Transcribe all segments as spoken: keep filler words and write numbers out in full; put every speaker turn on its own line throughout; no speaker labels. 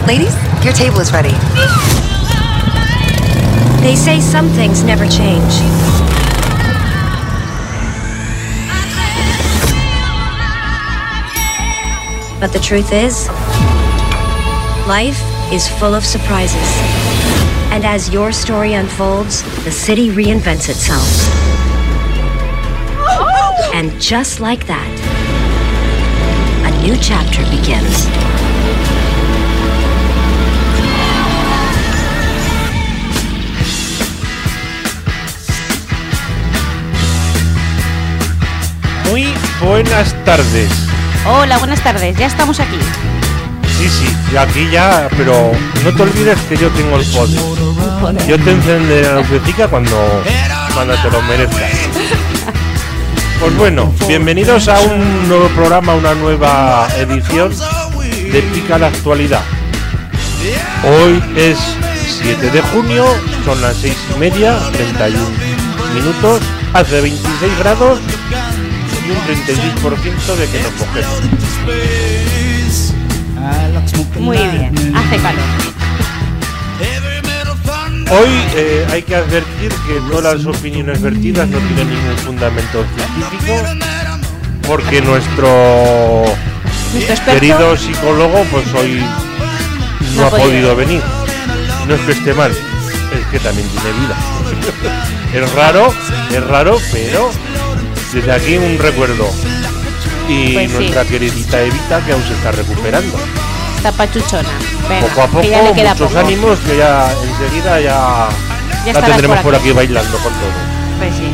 Ladies, your table is ready.
They say some things never change. But the truth is, life is full of surprises. And as your story unfolds, the city reinvents itself. And just like that, a new chapter begins.
Muy buenas tardes.
Hola, buenas tardes, ya estamos aquí.
Sí, sí, y aquí ya, pero no te olvides que yo tengo el poder. Yo te encenderé la lucecita cuando, cuando te lo merezcas. Pues bueno, bienvenidos a un nuevo programa, una nueva edición de Pica la Actualidad. Hoy es siete de junio, son las seis y media, treinta y un minutos, hace veintiséis grados y un treinta y seis por ciento de que nos cogemos.
Muy bien, hace calor.
Hoy eh, hay que advertir que todas las opiniones vertidas no tienen ningún fundamento científico, porque nuestro,
¿Nuestro
querido psicólogo pues hoy no, no ha podido, podido venir. No es que esté mal, es que también tiene vida. Es raro, es raro, pero desde aquí un recuerdo. Y
pues
nuestra
sí.
queridita Evita, que aún se está recuperando.
Está pachuchona. Venga,
poco a poco,
que ya le queda
muchos
poco.
ánimos, que ya enseguida ya,
ya
la tendremos por aquí.
aquí
bailando con todo.
Pues sí.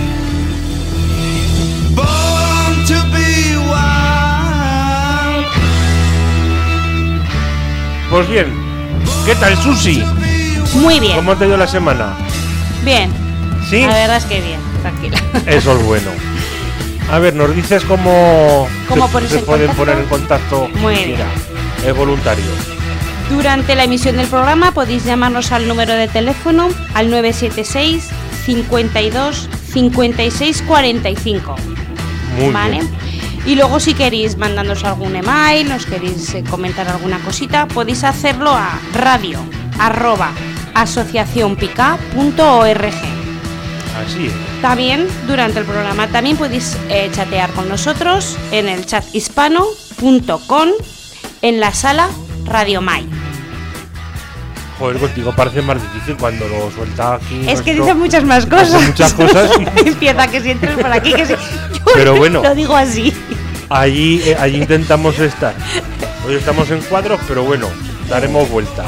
Pues bien, ¿qué tal, Susi?
Muy bien.
¿Cómo te ha ido la semana?
Bien.
¿Sí?
La verdad es que bien, tranquila.
Eso es bueno. A ver, ¿nos dices cómo,
¿Cómo
se,
ponerse
se
en
pueden
contacto?
poner en contacto?
Muy bien.
Mira, es voluntario.
Durante la emisión del programa podéis llamarnos al número de teléfono al nueve siete seis, cincuenta y dos, cincuenta y seis, cuarenta y cinco.
Muy
¿Vale?
bien.
Y luego si queréis mandarnos algún email, nos queréis eh, comentar alguna cosita, podéis hacerlo a radio arroba asociacionpica punto org.
Así es.
También durante el programa también podéis eh, chatear con nosotros en el chat hispano punto com en la sala Radio Mai.
Joder, contigo parece más difícil cuando lo suelta aquí.
Es
nuestro-
que dice muchas más
Hace
cosas.
muchas cosas.
Empieza que si entres por aquí, que si... Yo
Pero bueno.
lo digo así.
Allí, eh, allí intentamos estar. Hoy estamos en cuadros, pero bueno, daremos vuelta.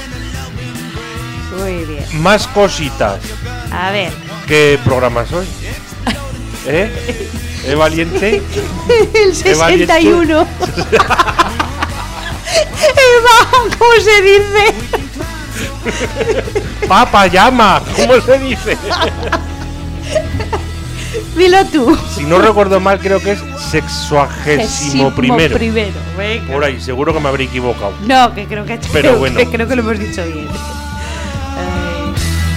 Muy bien.
Más cositas.
A ver.
¿Qué programa soy? ¿Eh? ¿Eh, valiente?
El sesenta y uno. Eva, ¿cómo se dice?
Papa llama, ¿cómo se dice?
Dilo tú.
Si no recuerdo mal, creo que es sexuagésimo primero.
primero. Venga.
Por ahí, seguro que me habré equivocado.
No, que creo que,
Pero
creo,
bueno.
que creo que lo hemos dicho bien. Ay.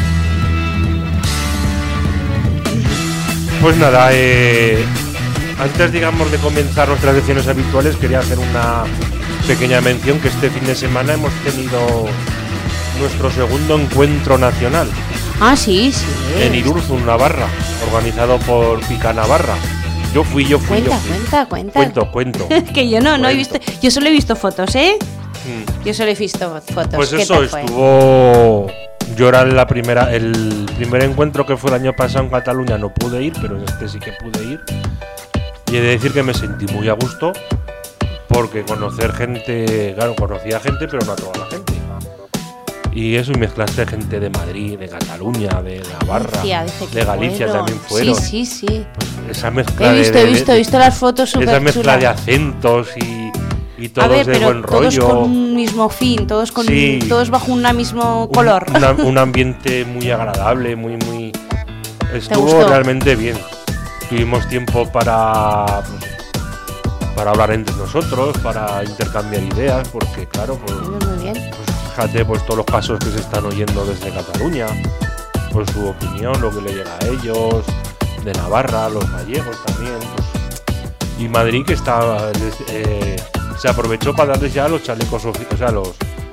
Pues nada, eh, antes, digamos, de comenzar nuestras lecciones habituales, quería hacer una pequeña mención que este fin de semana hemos tenido nuestro segundo encuentro nacional
Ah, sí, sí.
en Irurzun, Navarra, organizado por Pica Navarra. Yo fui, yo fui,
Cuenta,
yo fui.
cuenta, cuenta.
Cuento, cuento.
que yo no, no he
Cuento.
visto. Yo solo he visto fotos, ¿eh?
Mm.
Yo solo he visto fotos.
Pues
¿Qué
eso,
tal fue?
estuvo... Yo era la primera, el primer encuentro que fue el año pasado en Cataluña, no pude ir, pero este sí que pude ir. Y he de decir que me sentí muy a gusto, porque conocer gente, claro, conocía gente, pero no a toda la gente. Y eso, y mezclaste gente de Madrid, de Cataluña, de Navarra,
Galicia, dice que
de Galicia
fueron.
también fueron.
Sí, sí, sí.
Esa mezcla
He visto,
de,
he visto,
de-
he visto las fotos súper
esa mezcla de
chulas.
acentos y, y
A
todos
ver,
de
pero
buen
todos
rollo.
con un mismo fin, todos con
Sí.
todos bajo un mismo
Un-
color.
una- un ambiente muy agradable, muy, muy... Estuvo
gustó?
realmente bien. Tuvimos tiempo para... pues, para hablar entre nosotros, para intercambiar ideas, porque claro, pues,
Muy bien.
pues fíjate pues todos los casos que se están oyendo desde Cataluña, pues su opinión, lo que le llega a ellos, de Navarra, los gallegos también, pues, y Madrid que está eh, se aprovechó para darles ya los chalecos, ofi- o sea, los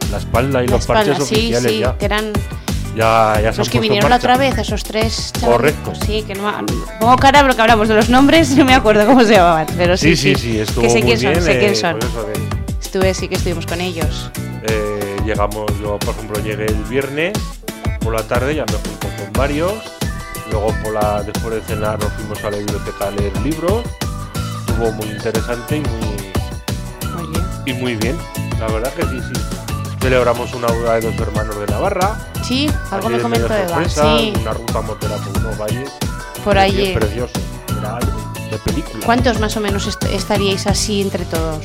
la espalda y
La
los parches
espalda, sí,
oficiales
sí,
ya.
que eran
Ya, ya se
los
han
que
puesto
vinieron
en
la
marcha.
otra vez, esos tres chavales.
Correcto.
Sí, que no me- pongo cara porque hablamos de los nombres y no me acuerdo cómo se llamaban, pero sí,
Sí, sí, sí, estuvo
que sé
muy
quién
bien.
son, sé
eh,
quién son.
pues eso de-
Estuve, sí que estuvimos con ellos.
eh, llegamos, yo por ejemplo llegué el viernes por la tarde, ya me junto con varios. Luego por la, después de cenar nos fuimos a la biblioteca a leer libros. Estuvo muy interesante y muy,
Oye.
y muy bien. La verdad que sí, sí. Celebramos una boda de dos hermanos de Navarra.
Sí, algo
Así
me
de
comentó
medio
Eva.
sorpresa,
Sí,
una ruta motera por unos valles.
por
Precioso,
allí.
Precioso. Era algo de película.
¿Cuántos más o menos est- estaríais así entre todos?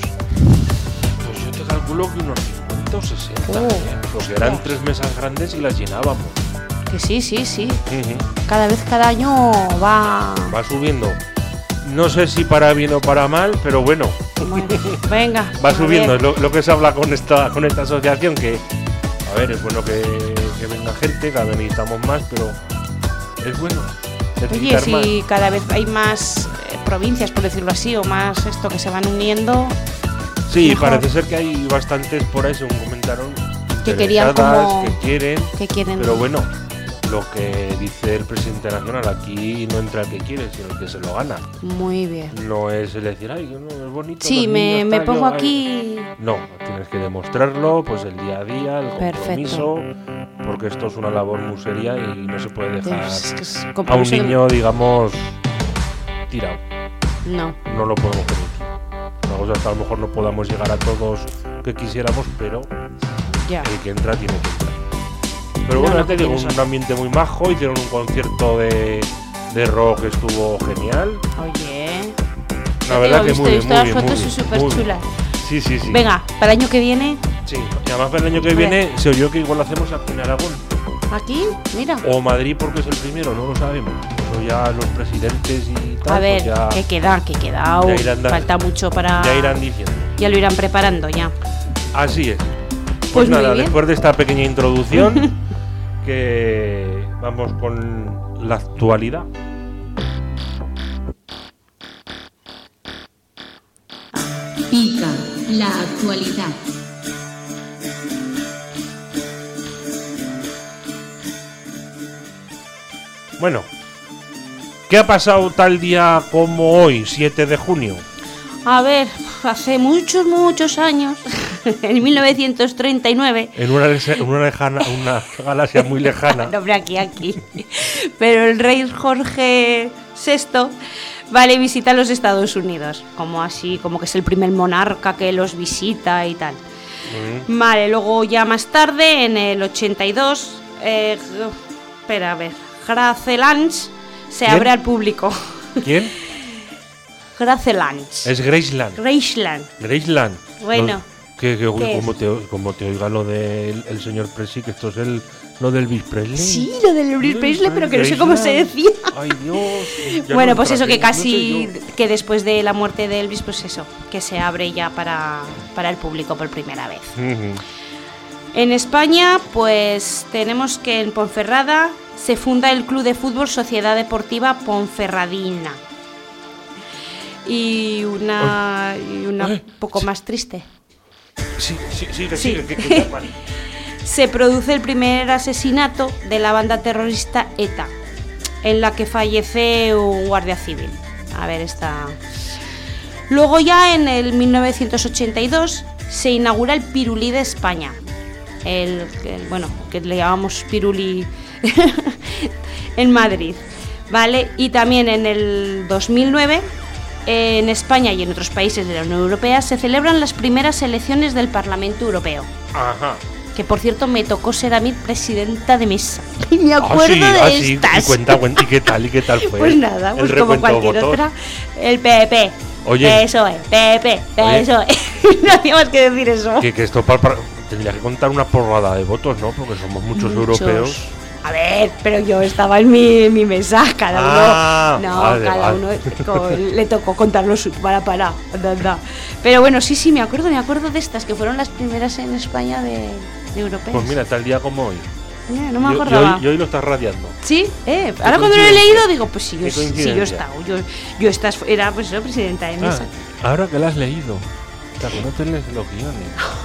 Pues yo te calculo que unos cincuenta o sesenta.
Oh,
¿eh? Porque eran
ostras.
tres mesas grandes y las llenábamos.
Que sí, sí, sí.
Ujú.
Cada vez, cada año va...
Va subiendo. No sé si para bien o para mal, pero bueno,
Bueno, venga.
va
a
subiendo.
ver.
Es lo, lo que se habla con esta con esta asociación, que, a ver, es bueno que, que venga gente, cada vez necesitamos más, pero es bueno
Oye,
necesitar más.
si cada vez hay más eh, provincias, por decirlo así, o más esto que se van uniendo,
Sí,
mejor.
parece ser que hay bastantes por ahí, según comentaron,
Que querían
interesadas,
como-
que quieren,
que quieren...
pero bueno, lo que dice el presidente nacional, aquí no entra el que quiere, sino el que se lo gana.
Muy bien.
No es el decir, ay, no, es bonito.
Sí,
los
me,
niños,
me
tal,
pongo
yo, ay".
aquí...
No, tienes que demostrarlo, pues el día a día, el
Perfecto.
compromiso, porque esto es una labor muy seria y no se puede dejar
Es que es
a un
compromiso de-
niño, digamos, tirado.
No,
No lo podemos permitir. Una cosa es que a lo mejor no podamos llegar a todos que quisiéramos, pero
ya.
el que entra tiene que entrar. Pero
No,
bueno,
no,
ya te
que
digo,
tienes
un
razón.
ambiente muy majo, hicieron un concierto de, de rock que estuvo genial.
Oye...
La
Ya
verdad
te
que
digo,
muy
he
bien,
visto
muy
las
bien,
fotos
muy
y
bien,
súper
muy bien.
chulas.
Sí, sí, sí.
Venga, para el año que viene,
Sí, y además para el año que
Hombre.
viene se oyó que igual lo hacemos aquí en Aragón.
aquí, mira.
O Madrid porque es el primero, no lo sabemos. Eso ya los presidentes y tal,
A ver,
pues ya,
que queda, que queda.
ya irán da-
Falta mucho para...
ya irán diciendo.
Ya lo irán preparando ya.
Así es. Pues,
Pues muy
nada,
bien.
después de esta pequeña introducción, que vamos con la actualidad.
Pica, la actualidad.
Bueno, ¿qué ha pasado tal día como hoy, siete de junio?
A ver, hace muchos, muchos años, en mil novecientos treinta y nueve,
En una, lese- en una, lejana, una galaxia muy lejana.
no, hombre, aquí, aquí, pero el rey Jorge sexto, vale, visita los Estados Unidos, como así, como que es el primer monarca que los visita y tal.
Mm.
Vale, luego ya más tarde, en el ochenta y dos, eh, espera, a ver, Gracelands se
¿Quién?
abre al público.
¿Quién?
Gracelands.
Es Graceland.
Graceland.
Graceland.
Bueno.
No, que, que,
¿Qué
como,
es?
te, como te oiga lo del el señor Presley, que esto es el, lo del Elvis Presley.
Sí, lo del Elvis
Elvis
Presley, pero que no sé cómo se
Graceland.
decía.
Ay, Dios. ya
Bueno,
no
pues eso, que
entra, no
casi,
sé yo.
que después de la muerte de Elvis, pues eso, que se abre ya para, para el público por primera vez.
Ujú.
En España, pues tenemos que en Ponferrada se funda el Club de Fútbol Sociedad Deportiva Ponferradina. Y una, y una
Ay,
poco
sí.
más triste.
Sí, sí, sigue,
Sí.
sigue, que, que está mal.
Se produce el primer asesinato de la banda terrorista ETA, en la que fallece un guardia civil. A ver, esta... Luego ya en el mil novecientos ochenta y dos se inaugura el Pirulí de España. El, el- bueno, que le llamamos Pirulí en Madrid, ¿vale? Y también en el dos mil nueve, en España y en otros países de la Unión Europea se celebran las primeras elecciones del Parlamento Europeo.
Ajá.
Que por cierto me tocó ser a mí presidenta de mesa. Y me
Ah,
acuerdo
sí,
de
ah, sí,
estas.
y cuenta, cuenta, ¿y qué tal? ¿Y qué tal fue?
Pues nada,
El
pues como
recuento de
cualquier
votos.
otra. El P P.
Oye.
P S O E, P P, P S O E. No hacía más que decir eso.
Que, que esto para, para- tendría que contar una porrada de votos, ¿no? Porque somos muchos,
Muchos.
europeos.
A ver, pero yo estaba en mi, en mi mesa, cada
Ah,
uno. No,
vale,
cada
vale.
uno con- le tocó contarlo su para para. anda, anda. Pero bueno, sí, sí, me acuerdo, me acuerdo de estas que fueron las primeras en España de, de europeas.
Pues mira, tal día como hoy.
Eh, no me
Y- y
acordaba.
hoy- y hoy lo estás radiando.
Sí, eh, ahora cuando lo he
coincidencia.
leído digo, pues sí, yo,
Qué
sí, yo he
coincidencia.
estado, yo, yo esta era pues eso, presidenta de mesa.
Ah, ahora que la has leído. Claro, no te lees los guiones.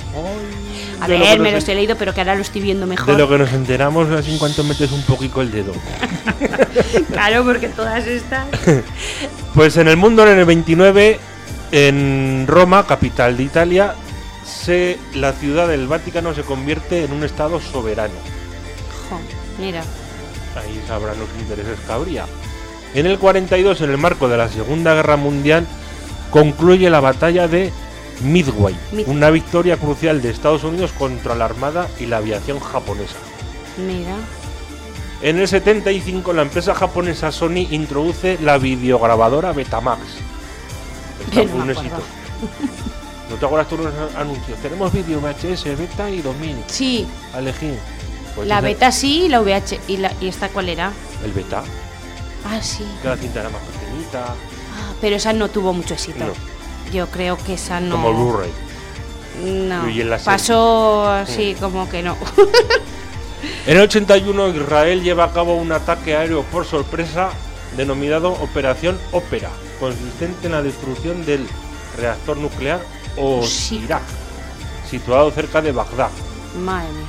Ay,
A
de lo
ver,
que
me
nos-
los he leído, pero que ahora lo estoy viendo
De
mejor.
lo que nos enteramos así en cuanto metes un poquito el dedo.
Claro, porque todas estas...
Pues en el mundo, en el veintinueve, en Roma, capital de Italia, se, la ciudad del Vaticano se convierte en un estado soberano.
Jo, mira.
Ahí sabrán los intereses que habría. En el cuarenta y dos, en el marco de la Segunda Guerra Mundial, concluye la batalla de Midway,
Mid-
una victoria crucial de Estados Unidos contra la Armada y la aviación japonesa.
Mira.
En el setenta y cinco, la empresa japonesa Sony introduce la videograbadora Betamax. Está
No
fue un
me
éxito.
acuerdo.
¿No te acuerdas tú de los anuncios? Tenemos vídeo V H S, Beta y dos mil.
Sí,
A elegir. Pues
la
ese-
beta sí y la V H. ¿Y, la, ¿Y esta cuál era?
El Beta,
Ah, sí.
que la cinta era más pequeñita.
Ah, pero esa no tuvo mucho éxito.
No.
Yo creo que esa no...
Como Blu-ray.
No,
Y en la serie.
pasó así como que no.
En el ochenta y uno, Israel lleva a cabo un ataque aéreo por sorpresa denominado Operación Ópera, consistente en la destrucción del reactor nuclear Osirak, situado cerca de Bagdad.
Madre mía.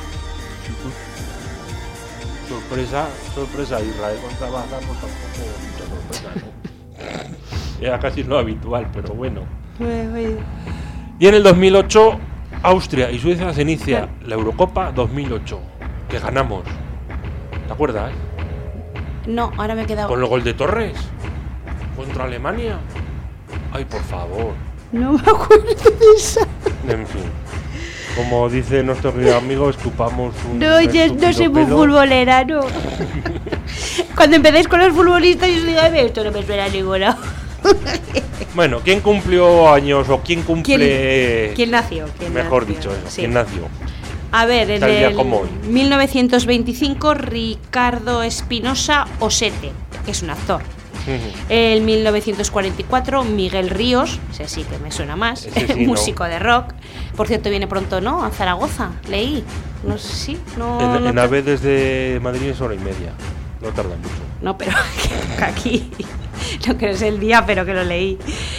Sorpresa, sorpresa, Israel contra Bagdad, pues tampoco mucha sorpresa, ¿no? Era casi lo habitual, pero bueno. Y en el dos mil ocho, Austria y Suecia se inicia la Eurocopa dos mil ocho, que ganamos. ¿Te acuerdas?
No, ahora me he quedado...
Con el gol de Torres contra Alemania. Ay, por favor.
No me acuerdo de esa.
En fin. Como dice nuestro querido amigo, escupamos un.
No, yo no
estúpido
soy muy
pelo.
futbolera, no. Cuando empecéis con los futbolistas, yo os digo, "Ay, esto no me suena a ninguno".
Bueno, ¿quién cumplió años o quién cumple.
¿Quién, quién nació? ¿Quién
Mejor
nació?
dicho, eso,
Sí.
¿quién nació?
A ver, en
Tal día
el
como hoy.
mil novecientos veinticinco, Ricardo Espinosa Osete, que es un actor. En mil novecientos cuarenta y cuatro, Miguel Ríos, ese sí que me suena más,
Ese sí,
músico de rock. Por cierto, viene pronto, ¿no? A Zaragoza, leí. No sé si, no.
En,
no
en
te-
AVE desde Madrid es hora y media. No tarda mucho.
No, pero que aquí, no que no es el día, pero que lo leí.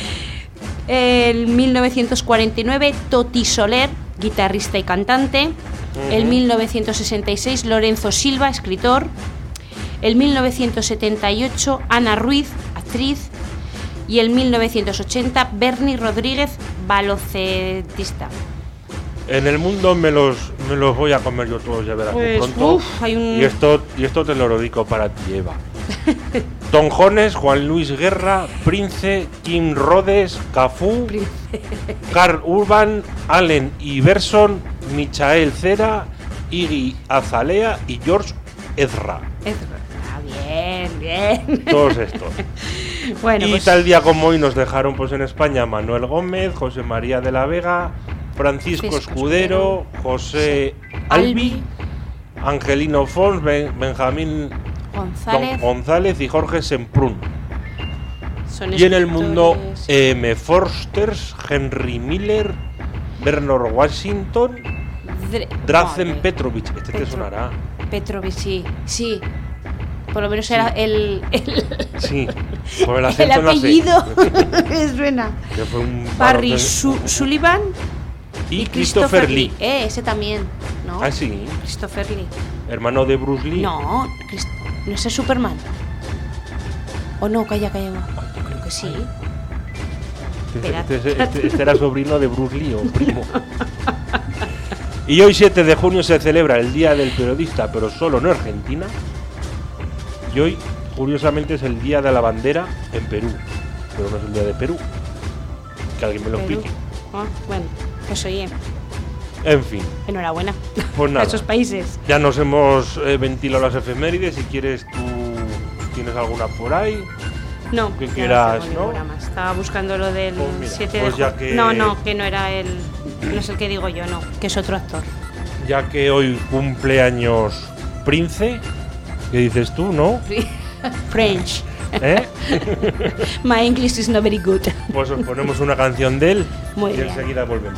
En mil novecientos cuarenta y nueve, Toti Soler, guitarrista y cantante. En mil novecientos sesenta y seis, Lorenzo Silva, escritor. En mil novecientos setenta y ocho, Ana Ruiz, actriz. Y en mil novecientos ochenta, Bernie Rodríguez, baloncestista.
En el mundo me los, me los voy a comer yo todos, ya verás muy
Pues,
pronto.
uf, hay un-
y, esto, y esto te lo dedico para ti, Eva. Don Jones, Juan Luis Guerra, Prince, Kim Rhodes, Cafú, Carl Urban, Allen Iverson, Michael Cera, Iggy Azalea y George Ezra.
Ah, bien, bien.
Todos estos.
Bueno,
Y
pues,
tal día como hoy nos dejaron pues en España Manuel Gómez, José María de la Vega, Francisco
Francisco
Escudero, José Albi,
Albi,
Angelino Fons, Ben- Benjamín
González.
Don González y Jorge Semprún.
Son
Y en el mundo
escritores.
M. Forsters, Henry Miller, Bernard Washington,
Dre-
Drazen
Vale.
Petrovic. Este te
Petro-
sonará.
Petrovic, sí, sí. Por lo menos era el, el,
Sí, por el
el
acento en la C.
apellido. Me suena.
Que fue un
Barry
baloncesto-
Su- Sullivan
y Christopher Lee.
Eh, ese también, ¿no?
Ah, sí.
Christopher Lee.
Hermano de Bruce Lee.
No, Christ- no es el Superman. O no, calla, calla. Yo creo que sí.
Este,
Espera.
este- este- este era sobrino de Bruce Lee o primo. Y hoy siete de junio se celebra el Día del Periodista, pero solo en Argentina. Y hoy, curiosamente, es el Día de la Bandera en Perú. Pero no es el Día de Perú. Que alguien me lo
Perú.
explique.
Ah, bueno, pues oye,
En fin,
enhorabuena.
Pues nada.
A esos países.
ya nos hemos eh, ventilado las efemérides. Si quieres, tú tienes alguna por ahí.
No,
Que
ya
quieras,
tengo
¿no?
ninguna más. Estaba buscando lo del
Pues mira,
siete
pues
de
ya
junio.
que-
No, no, que no era el. No es el que digo yo, no, que es otro actor.
Ya que hoy cumple años Prince. ¿Qué dices tú, no?
French.
¿Eh?
My English is not very good.
Pues os ponemos una canción de él
Muy
y
bien.
enseguida volvemos.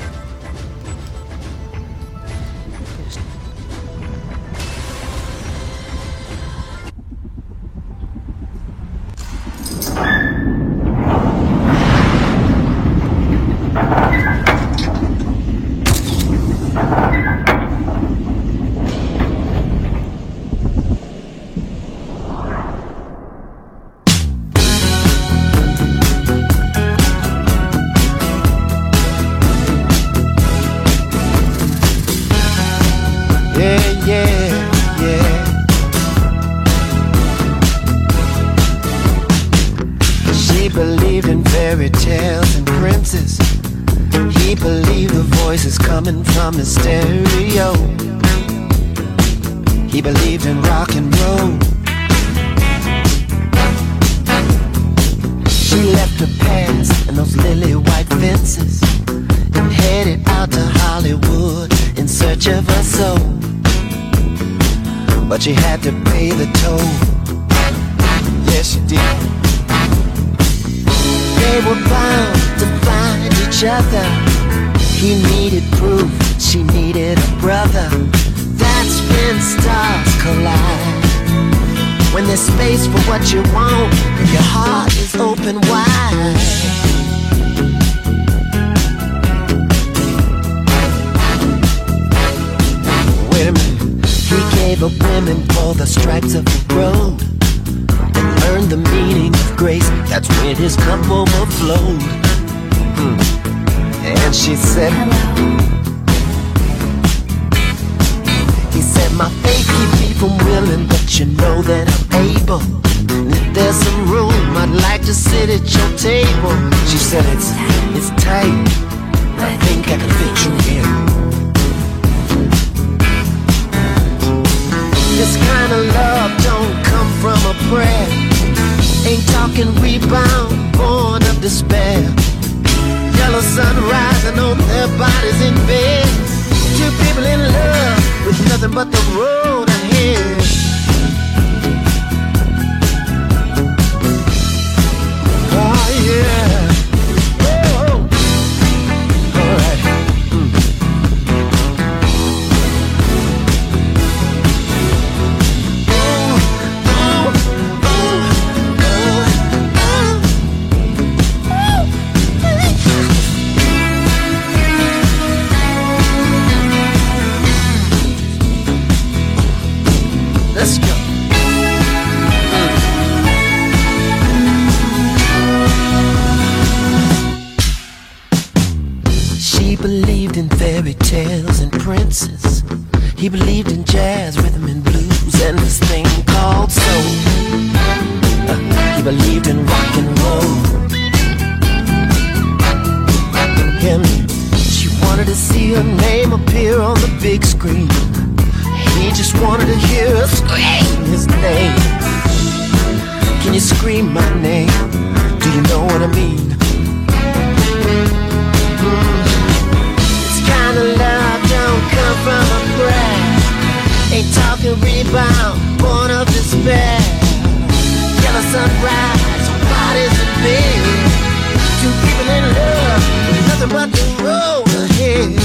believed in fairy tales and princes. He believed the voices coming from his stereo. He believed in rock and roll. She left her past and those lily white fences and headed out to Hollywood in search of her soul. But she had to pay the toll. Yes, she did. They were bound to find each other. He needed proof, she needed a brother. That's when stars collide. When there's space for what you want, your heart is open wide. Wait a minute. He gave up women for the stripes of the road and learned the meaning of grace. That's when his cup overflowed. Hmm. And she said, hello. He said, my faith keeps me from willing, but you know that I'm able. And if there's some room, I'd like to sit at your table. She said, it's, it's tight, but I think I can fit you in. This kind of love don't come from a prayer. Ain't talking rebound, born of despair. Yellow sun rising on their bodies in bed. Two people in love with nothing but the road ahead. Oh yeah. Oh, oh. All right. Let's go. She believed in fairy tales and princes. He believed in jazz, rhythm and blues, and this thing called soul. Uh, he believed in rock and roll. Him, she wanted to see her name appear on the big screen. He just wanted to hear her scream his name. Can you scream my name? Do you know what I mean? Mm. This kind of love don't come from a prayer. Ain't talking rebound, born of despair. Yellow sunrise, bodies in bed. Two people in love, nothing but the road ahead.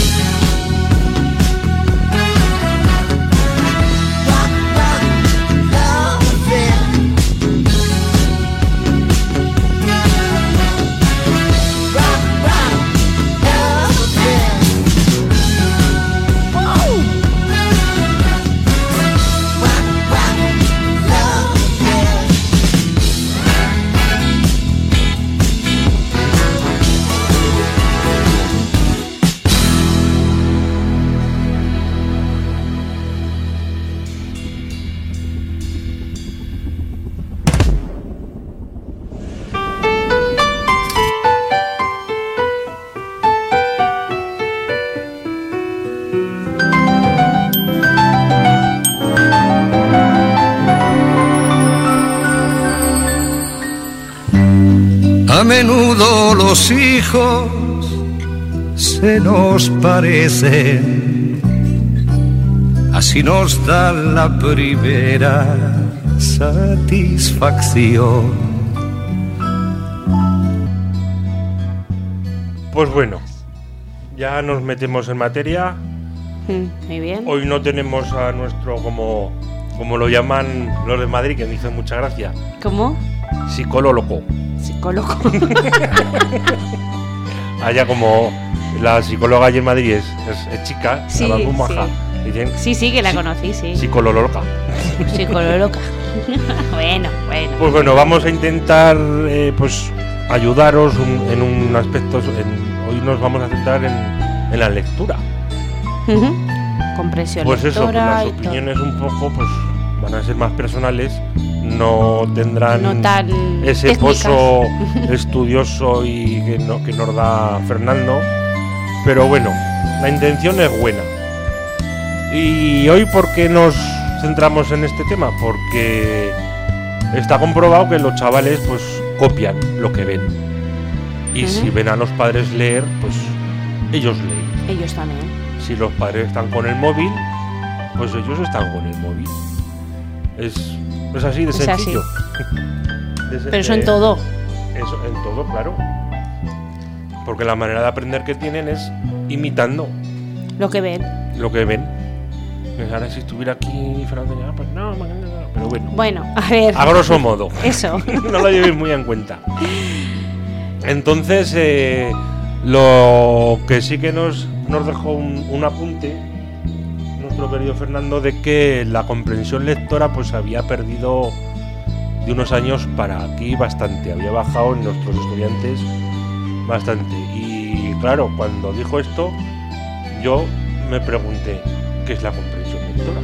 A menudo los hijos se nos parecen, así nos da la primera satisfacción.
Pues bueno, ya nos metemos en materia.
Muy bien.
Hoy no tenemos a nuestro, como, como lo llaman los de Madrid, que me hizo mucha gracia.
¿Cómo?
Psicólogo.
Psicólogo.
Allá como la psicóloga allí en Madrid es, es, es chica,
sí,
la más maja.
Sí.
Dicen,
sí, sí, que la conocí, sí.
Psicololoca.
Psicololoca. Bueno, bueno.
Pues bueno, vamos a intentar eh, pues ayudaros un, en un aspecto. En, hoy nos vamos a centrar en, en la lectura.
Uh-huh. Comprensión
pues
lectora.
Pues eso, pues las opiniones un poco pues van a ser más personales. no tendrán
no tan
ese
técnicas.
pozo estudioso y que, no, que nos da Fernando, pero bueno, la intención es buena. Y hoy, ¿por qué nos centramos en este tema? Porque está comprobado que los chavales pues copian lo que ven, y uh-huh. si ven a los padres leer, pues ellos leen.
Ellos también.
Si los padres están con el móvil, pues ellos están con el móvil. Es, es así de
es
sencillo.
Así.
de,
Pero eso
de,
en todo.
Eso en todo, claro. Porque la manera de aprender que tienen es imitando
lo que ven.
Lo que ven. Pues ahora si estuviera aquí Fernando, ya, pues no, no, no, pero bueno.
Bueno, a ver.
A grosso modo.
Eso.
No lo llevéis muy en cuenta. Entonces, eh, lo que sí que nos, nos dejó un, un apunte nuestro querido Fernando, de que la comprensión lectora pues había perdido de unos años para aquí bastante, había bajado en nuestros estudiantes bastante. Y claro, cuando dijo esto, yo me pregunté, ¿qué es la comprensión lectora?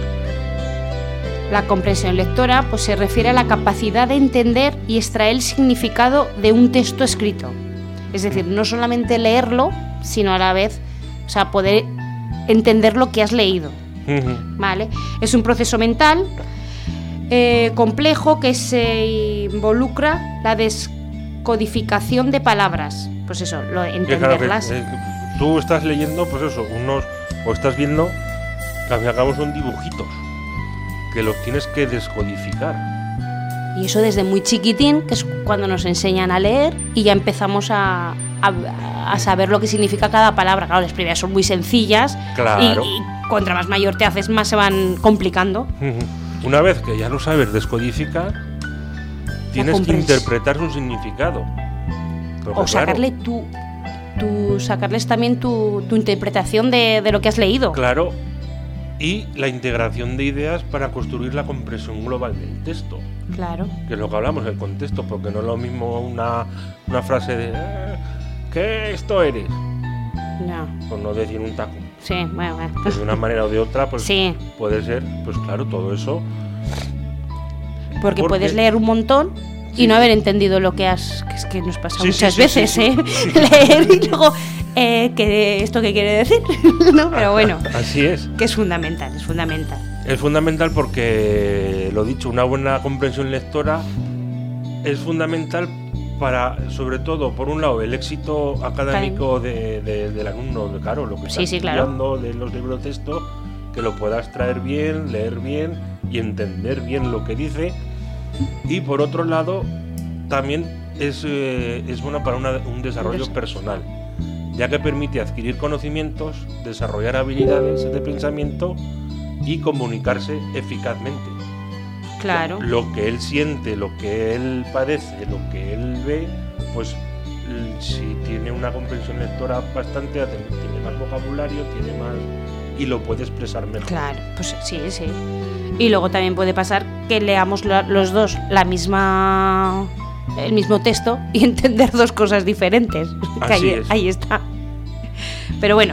La comprensión lectora pues se refiere a la capacidad de entender y extraer el significado de un texto escrito. Es decir, no solamente leerlo, sino a la vez, o sea, poder entender lo que has leído.
Uh-huh.
¿Vale? Es un proceso mental eh, complejo que se involucra la descodificación de palabras. Pues eso, lo, entenderlas.
Claro, que, eh, tú estás leyendo, pues eso, unos, o estás viendo, que al fin y al cabo son dibujitos, que los tienes que descodificar.
Y eso desde muy chiquitín, que es cuando nos enseñan a leer y ya empezamos a, a, a saber lo que significa cada palabra. Claro, las primeras son muy sencillas,
claro.
y, y contra más mayor te haces, más se van complicando.
Una vez que ya lo sabes descodificar, tienes que interpretar su significado. Porque,
o sacarle claro, tu, tu, sacarles también tu, tu interpretación de, de lo que has leído.
Claro. Y la integración de ideas para construir la comprensión global del texto.
Claro. Que es
lo que hablamos, el contexto, porque no es lo mismo una, una frase de eh, ¿qué esto eres?
No.
Por no decir un taco.
Sí, bueno, bueno.
Que de una manera o de otra, pues
sí.
puede ser, pues claro, todo eso.
Porque, porque puedes leer un montón y sí. no haber entendido lo que has... Que es que nos pasa sí, muchas sí, veces, sí, sí. ¿eh? Sí. Leer y luego... Eh, que ¿esto qué quiere decir? ¿No? Pero bueno,
así es.
Que es fundamental, es fundamental.
Es fundamental porque, lo dicho, una buena comprensión lectora es fundamental para, sobre todo, por un lado, el éxito académico de, de, del alumno, de, claro, lo que está
sí, sí,
estudiando,
claro.
de los libros de texto, que lo puedas traer bien, leer bien y entender bien lo que dice. Y por otro lado, también es, eh, es bueno para una, un desarrollo Des- personal, ya que permite adquirir conocimientos, desarrollar habilidades de pensamiento y comunicarse eficazmente.
Claro.
Lo que él siente, lo que él padece, lo que él ve, pues si tiene una comprensión lectora bastante, tiene más vocabulario, tiene más y lo puede expresar mejor.
Claro, pues sí, sí. Y luego también puede pasar que leamos la, los dos la misma el mismo texto y entender dos cosas diferentes.
Así
ahí,
es.
ahí está. Pero bueno.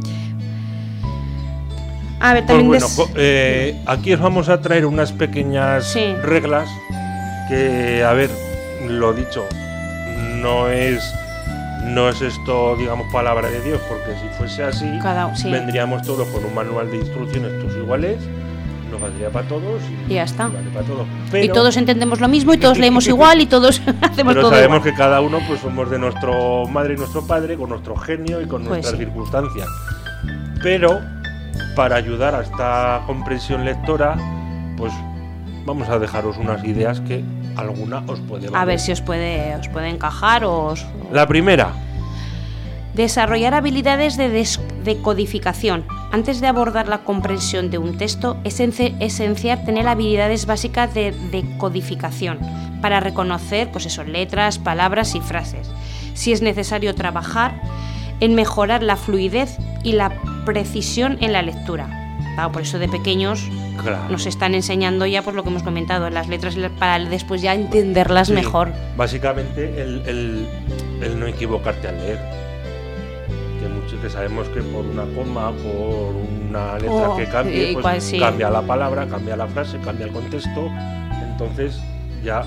A ver, también
pues bueno,
des...
eh, aquí os vamos a traer unas pequeñas
sí.
reglas que, a ver, lo dicho, no es no es esto, digamos, palabra de Dios, porque si fuese así,
Cada, sí.
vendríamos todos con un manual de instrucciones todos iguales, nos valdría para todos y,
y ya está.
Vale para todos. Pero,
y todos entendemos lo mismo y todos leemos igual y todos hacemos
pero
todo
sabemos
igual.
que cada uno pues somos de nuestro madre y nuestro padre, con nuestro genio y con
pues
nuestras
sí.
circunstancias. Pero para ayudar a esta comprensión lectora, pues vamos a dejaros unas ideas que alguna os puede valer.
A ver si os puede os puede encajar o os...
La primera.
Desarrollar habilidades de decodificación. Antes de abordar la comprensión de un texto, es esencial tener habilidades básicas de decodificación para reconocer, pues eso, letras, palabras y frases. Si es necesario trabajar en mejorar la fluidez y la precisión en la lectura. Claro, por eso de pequeños
claro.
nos están enseñando ya, pues lo que hemos comentado, las letras para después ya entenderlas
sí,
mejor.
Básicamente el, el, el no equivocarte al leer. Que sí que sabemos que por una coma, por una letra
Oh,
que cambie, pues
igual sí.
cambia la palabra, cambia la frase, cambia el contexto. Entonces, ya,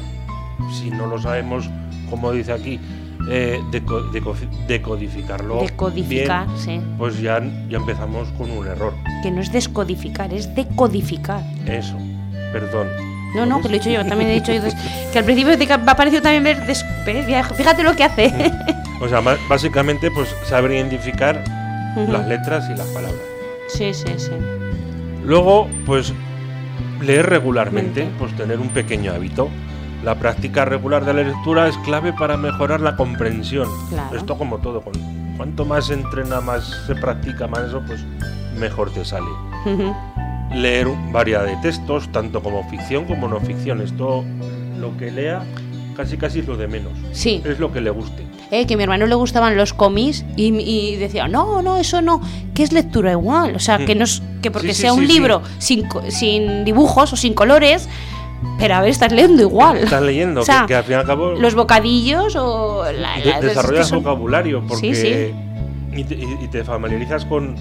si no lo sabemos, como dice aquí, eh, deco- deco- decodificarlo
Decodificar,
bien,
sí.
pues ya, ya empezamos con un error.
Que no es descodificar, es decodificar.
Eso, perdón.
No, no, que lo he dicho yo, también he dicho yo. des- Que al principio te me ha parecido también ver. des- ve- Fíjate lo que hace.
O sea, más- básicamente, pues saber identificar
Ujú.
las letras y las palabras.
Sí, sí, sí.
Luego, pues leer regularmente,
Mente.
pues tener un pequeño hábito. La práctica regular de la lectura es clave para mejorar la comprensión.
Claro.
Esto como todo, con- cuanto más se entrena, más se practica, más eso, pues mejor te sale.
Ujú.
Leer variedad de textos, tanto como ficción como no ficción. Esto, lo que lea, casi casi es lo de menos.
Sí.
Es lo que le guste.
Eh, que a mi hermano le gustaban los cómics y, y decía, no, no, eso no, que es lectura igual. O sea,
Mm.
que no es que porque
Sí, sí,
sea un
sí,
libro sin, co- sin dibujos o sin colores, pero a ver, estás leyendo igual.
Estás leyendo,
O sea,
que, que al fin y al cabo
los bocadillos o la,
de-
la-
desarrollas
es que son-
vocabulario, porque
Sí, sí.
Y, te, y- y te familiarizas con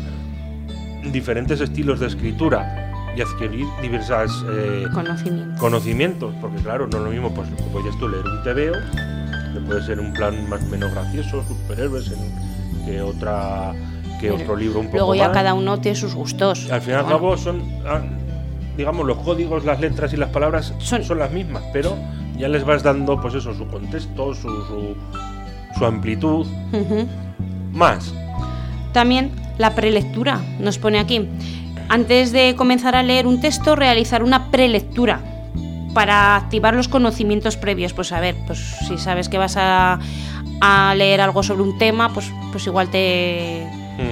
diferentes estilos de escritura y adquirir diversas eh,
Conocimiento.
conocimientos, porque claro, no es lo mismo, pues como dices tú, leer un tebeo, que puede ser un plan más menos gracioso, superhéroes, en, que otra que
Pero
otro libro un poco
Luego ya
más.
cada uno tiene sus gustos.
Al fin y al
Bueno,
cabo son, ah, digamos, los códigos, las letras y las palabras
Son-
son, las mismas, pero ya les vas dando, pues eso, su contexto, su, su, su amplitud,
ujú.
más.
También la prelectura, nos pone aquí. Antes de comenzar a leer un texto, realizar una prelectura para activar los conocimientos previos. Pues a ver, pues si sabes que vas a, a leer algo sobre un tema, pues, pues igual te...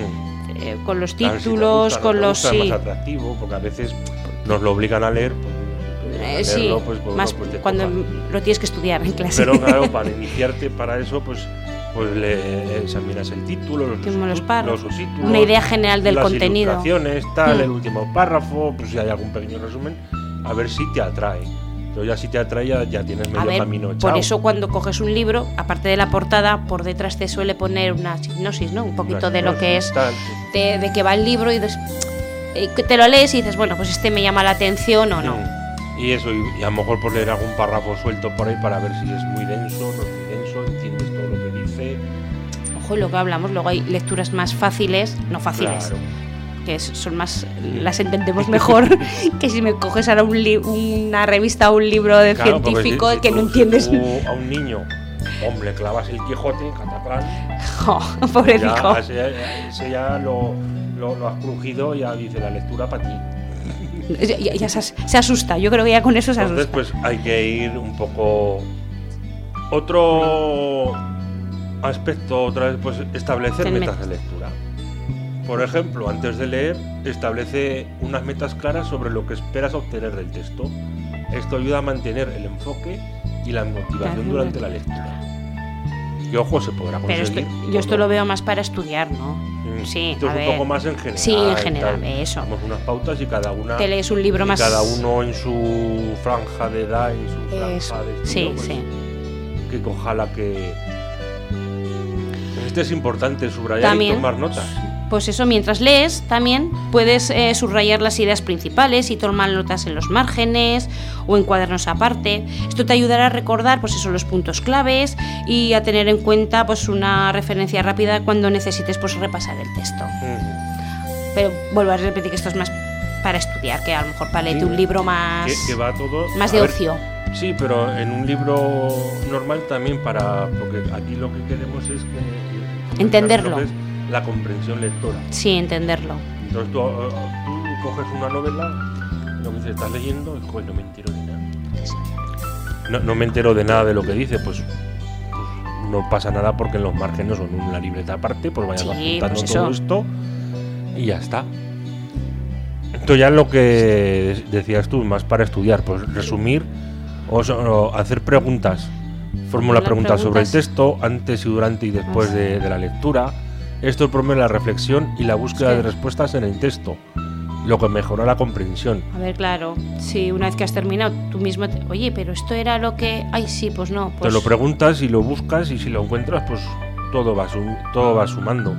Mm.
eh, con los
A ver si te
títulos,
gusta, no
con
te
los...
gusta,
sí.
es más atractivo, porque a veces nos lo obligan a leer. Pues,
Eh,
a
sí,
leerlo, pues, pues,
más
bueno, pues te
cuando
toca.
lo tienes que estudiar en clase.
Pero claro, para iniciarte para eso, pues, pues le examinas el título, los,
Que como los
subtítulos,
párrafos,
los subtítulos,
una idea general del
las
contenido.
ilustraciones, tal,
Mm.
el último párrafo, pues si hay algún pequeño resumen, a ver si te atrae. Pero ya si te atrae ya, ya tienes medio
A ver,
camino echado.
por eso cuando coges un libro, aparte de la portada, por detrás te suele poner una hipnosis, ¿no? Un poquito
Una
de lo que es,
sinopsis, tal,
de, de qué va el libro y des- eh, que te lo lees y dices, bueno, pues este me llama la atención o no.
Mm. Y eso, y, y a lo mejor por leer algún párrafo suelto por ahí para ver si es muy denso, no es muy denso, entiendes todo lo que dice.
Ojo, lo que hablamos, luego hay lecturas más fáciles, no fáciles,
Claro.
que es- son más, las entendemos mejor que si me coges ahora un li- una revista o un libro de
Claro, porque
científico
si- si
que
tú-
no
si
entiendes.
tú a un niño, hombre, clavas el Quijote, cataplán,
Jo, pobrecito.
ya, ese, ese ya lo, lo, lo has crujido, ya dice la lectura para ti.
Ya, ya- ya se, as- se asusta, yo creo que ya con eso se
Entonces,
asusta.
pues hay que ir un poco. Otro aspecto, otra vez, pues establecer
Ten
metas
metas.
de lectura. Por ejemplo, antes de leer, establece unas metas claras sobre lo que esperas obtener del texto. Esto ayuda a mantener el enfoque y la motivación
Claro.
durante la lectura. Y ojo, se podrá
Pero esto,
conseguir.
yo
o
esto
no.
lo veo más para estudiar, ¿no?
Mm,
Sí,
esto
a
es
ver.
un poco más en general.
Sí, en
y
general,
tal.
eso.
Damos unas pautas y cada una.
Te lees un libro
y
más...
cada uno en su franja de edad, en su franja
Eso,
de
sí,
estilo, pues,
sí.
que ojalá que. Este es importante, subrayar
También,
y tomar notas.
Pues eso, mientras lees, también puedes eh, subrayar las ideas principales y tomar notas en los márgenes o en cuadernos aparte. Esto te ayudará a recordar, pues eso, los puntos claves y a tener en cuenta, pues, una referencia rápida cuando necesites, pues, repasar el texto.
Mm.
Pero vuelvo a repetir que esto es más para estudiar, que a lo mejor para leerte
Sí,
un libro más,
Que, que va todo.
más
a
de
ver,
ocio.
Sí, pero en un libro normal también para. Porque aquí lo que queremos es que.
Entenderlo.
lo que es la comprensión lectora.
Sí, entenderlo.
Entonces tú, eh, tú coges una novela, lo que dices, estás leyendo, y, joder, no me entero de nada. No, no me entero de nada de lo que dice, pues, pues no pasa nada porque en los márgenes son una libreta aparte, pues vayas
Sí,
apuntando
pues
todo
eso.
esto y ya está. Esto ya es lo que decías tú, más para estudiar, pues resumir o, so- o hacer preguntas. Formula
Formular
preguntas sobre el
preguntas.
texto, antes y durante y después de, de la lectura. Esto promueve la reflexión y la búsqueda
Sí.
de respuestas en el texto, lo que mejora la comprensión.
A ver, claro, si una vez que has terminado, tú mismo, te- oye, pero esto era lo que... Ay, sí, pues no. Pues...
Te lo preguntas y lo buscas y si lo encuentras, pues todo va, sum- todo va sumando.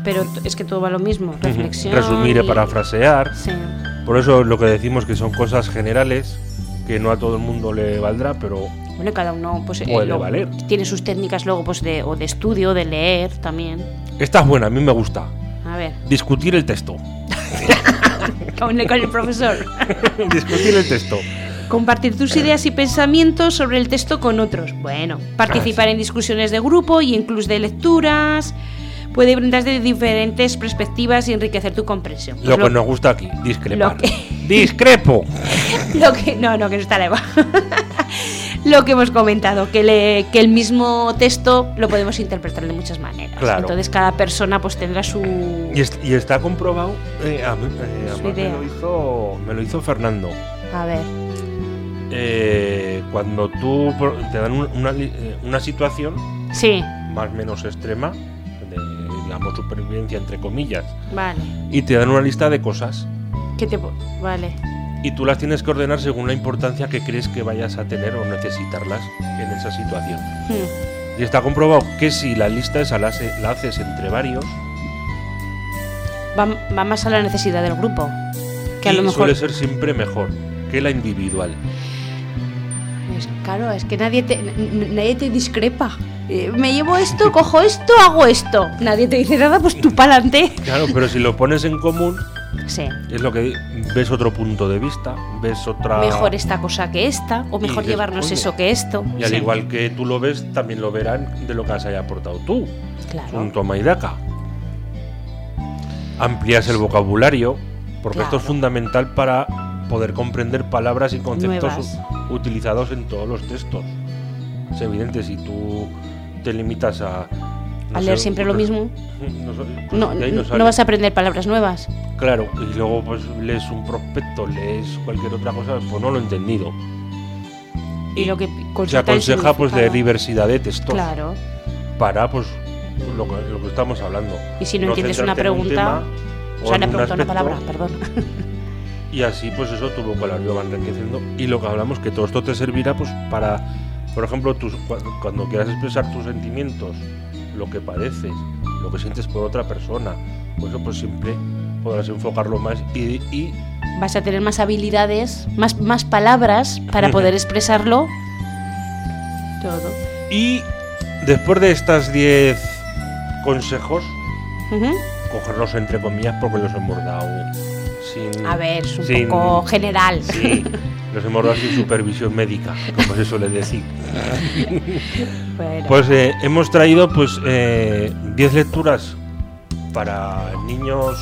Pero t- es que todo va lo mismo, reflexión.
Resumir y
y-
parafrasear.
Sí.
Por eso lo que decimos que son cosas generales, que no a todo el mundo le valdrá, pero
Bueno, cada uno pues eh,
puede
lo-
valer.
tiene sus técnicas luego pues de o de estudio, de leer también.
Esta es buena, a mí me gusta.
A ver,
Discutir el texto.
con el, con el profesor.
Discutir el texto.
Compartir tus ideas y pensamientos sobre el texto con otros. Bueno, participar en discusiones de grupo y incluso de lecturas. Puede brindar de diferentes perspectivas y enriquecer tu comprensión. Pues
Lo que nos gusta aquí, discrepar.
lo que-
¡Discrepo!
Lo que no, no, que no está leva. Lo que hemos comentado, que, le, que el mismo texto lo podemos interpretar de muchas maneras.
Claro.
Entonces cada persona pues tendrá su...
Y, est- y está comprobado, eh, a mí- eh,
Su
además me
idea.
lo, hizo, me lo hizo Fernando.
A ver,
Eh, cuando tú por- te dan un- una, li- eh, una situación
sí,
más o menos extrema, de, digamos, supervivencia entre comillas,
vale.
y te dan una lista de cosas.
¿Qué te... po- Vale.
Y tú las tienes que ordenar según la importancia que crees que vayas a tener o necesitarlas en esa situación.
Hmm.
Y está comprobado que si la lista esa la, hace- la haces entre varios,
Va, va más a la necesidad del grupo. Que a
y
lo mejor...
suele ser siempre mejor que la individual.
Es, claro, es que nadie te, n- n- nadie te discrepa. Eh, me llevo esto, cojo esto, hago esto. Nadie te dice nada, pues tú pa'lante.
Claro, pero si lo pones en común,
Sí.
es lo que ves otro punto de vista, ves otra...
Mejor esta cosa que esta, o
Y
mejor
dices,
llevarnos
"Coño".
eso que esto.
Y al
Sí.
igual que tú lo ves, también lo verán de lo que has haya aportado tú.
Claro.
Un toma y daca. Amplías el vocabulario, porque esto es
Claro.
fundamental para poder comprender palabras y conceptos
Nuevas.
u- utilizados en todos los textos. Es evidente, si tú te limitas a... no
A
sé,
leer siempre lo
pues-
mismo,
No, so- pues
no,
de ahí no
no
sale.
vas a aprender palabras nuevas.
Claro, y luego pues lees un prospecto, lees cualquier otra cosa, pues no lo he entendido.
Y lo que
Se
consulta el
aconseja pues leer
significado.
diversidad de textos
Claro.
para pues lo que, lo que estamos hablando.
Y si no entiendes una
centrarte en un
pregunta,
tema
o sea,
en
una
un
pregunta, una
aspecto,
palabra, perdón.
Y así pues eso tu vocabulario va enriqueciendo. Y lo que hablamos, que todo esto te servirá pues para, por ejemplo, tus, cu- cuando quieras expresar tus sentimientos, lo que padeces, lo que sientes por otra persona, pues eso pues siempre podrás enfocarlo más y, y
Vas a tener más habilidades, más, más palabras para poder expresarlo todo.
Y después de estas diez consejos,
Ujú.
cogerlos entre comillas porque los hemos dado sin...
A ver, es un
sin-
poco general.
Sí, los hemos dado sin supervisión médica, como se suele decir.
Bueno,
Pues eh, hemos traído pues eh, diez lecturas para niños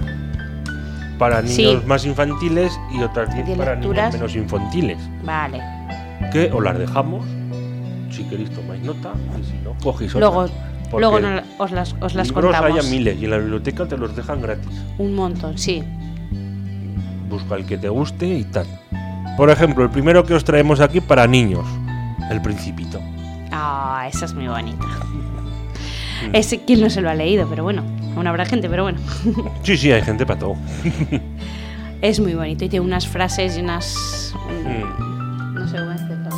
para niños
Sí.
más infantiles y otras diez
diez
para
lecturas.
niños menos infantiles.
vale.
Que os las dejamos, si queréis tomáis nota y si no, cogéis otras.
Luego,
Porque
luego no- os las, os las
libros
contamos.
hay a miles y en la biblioteca te los dejan gratis.
Un montón, sí.
Busca el que te guste y tal. Por ejemplo, el primero que os traemos aquí para niños, El Principito.
Ah, esa es muy bonita.
Mm.
Ese quien no se lo ha leído, pero bueno, aún habrá gente, pero bueno.
Sí, sí, hay gente para todo.
Es muy bonito y tiene unas frases y unas...
Mm.
No sé cómo decirlo.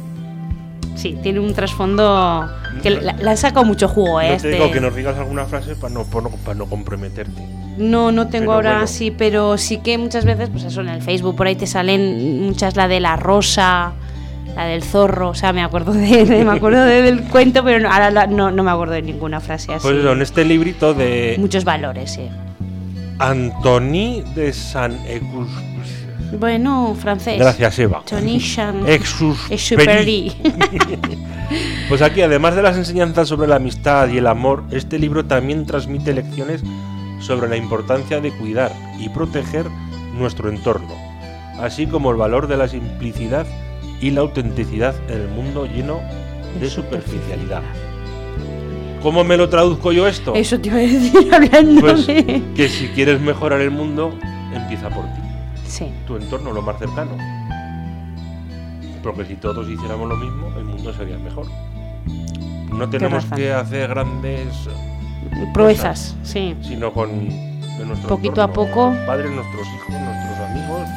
Sí, tiene un trasfondo que le, le han sacado mucho jugo, ¿eh?
No te
este-
digo que nos digas alguna frase para no, para no, para no comprometerte.
No, no tengo
Pero
ahora
bueno.
así, pero sí que muchas veces, pues eso, en el Facebook por ahí te salen muchas, la de la rosa, la del zorro, o sea, me acuerdo de, de- me acuerdo de- del cuento, pero no, ahora la- no, no me acuerdo de ninguna frase así.
Pues eso, en este librito de
Muchos valores, sí.
Antony de Saint-Exupéry.
Bueno, francés.
Gracias, Eva.
Tony Chan.
Exupéry. Pues aquí, además de las enseñanzas sobre la amistad y el amor, este libro también transmite lecciones sobre la importancia de cuidar y proteger nuestro entorno, así como el valor de la simplicidad y la autenticidad en el mundo lleno de superficialidad. ¿Cómo me lo traduzco yo esto?
Eso te iba a decir hablando
Pues
de...
que si quieres mejorar el mundo, empieza por ti,
Sí,
tu entorno, lo más cercano. Porque si todos hiciéramos lo mismo, el mundo sería mejor. No tenemos
razón.
que hacer grandes,
proezas, sí.
sino con de nuestro
Poquito a
entorno,
poco.
nuestros padres, nuestros hijos, nuestros amigos.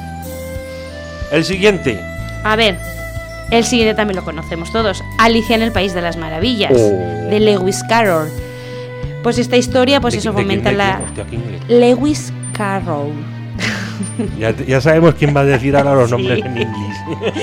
El siguiente.
A ver, el siguiente también lo conocemos todos. Alicia en el País de las Maravillas,
Oh.
de Lewis Carroll. Pues esta historia, pues
¿De
eso
qui- de quién,
fomenta
de
la...
quién? Hostia, ¿qué inglés?
Lewis Carroll.
Ya, ya sabemos quién va a decir ahora los
Sí.
nombres en inglés.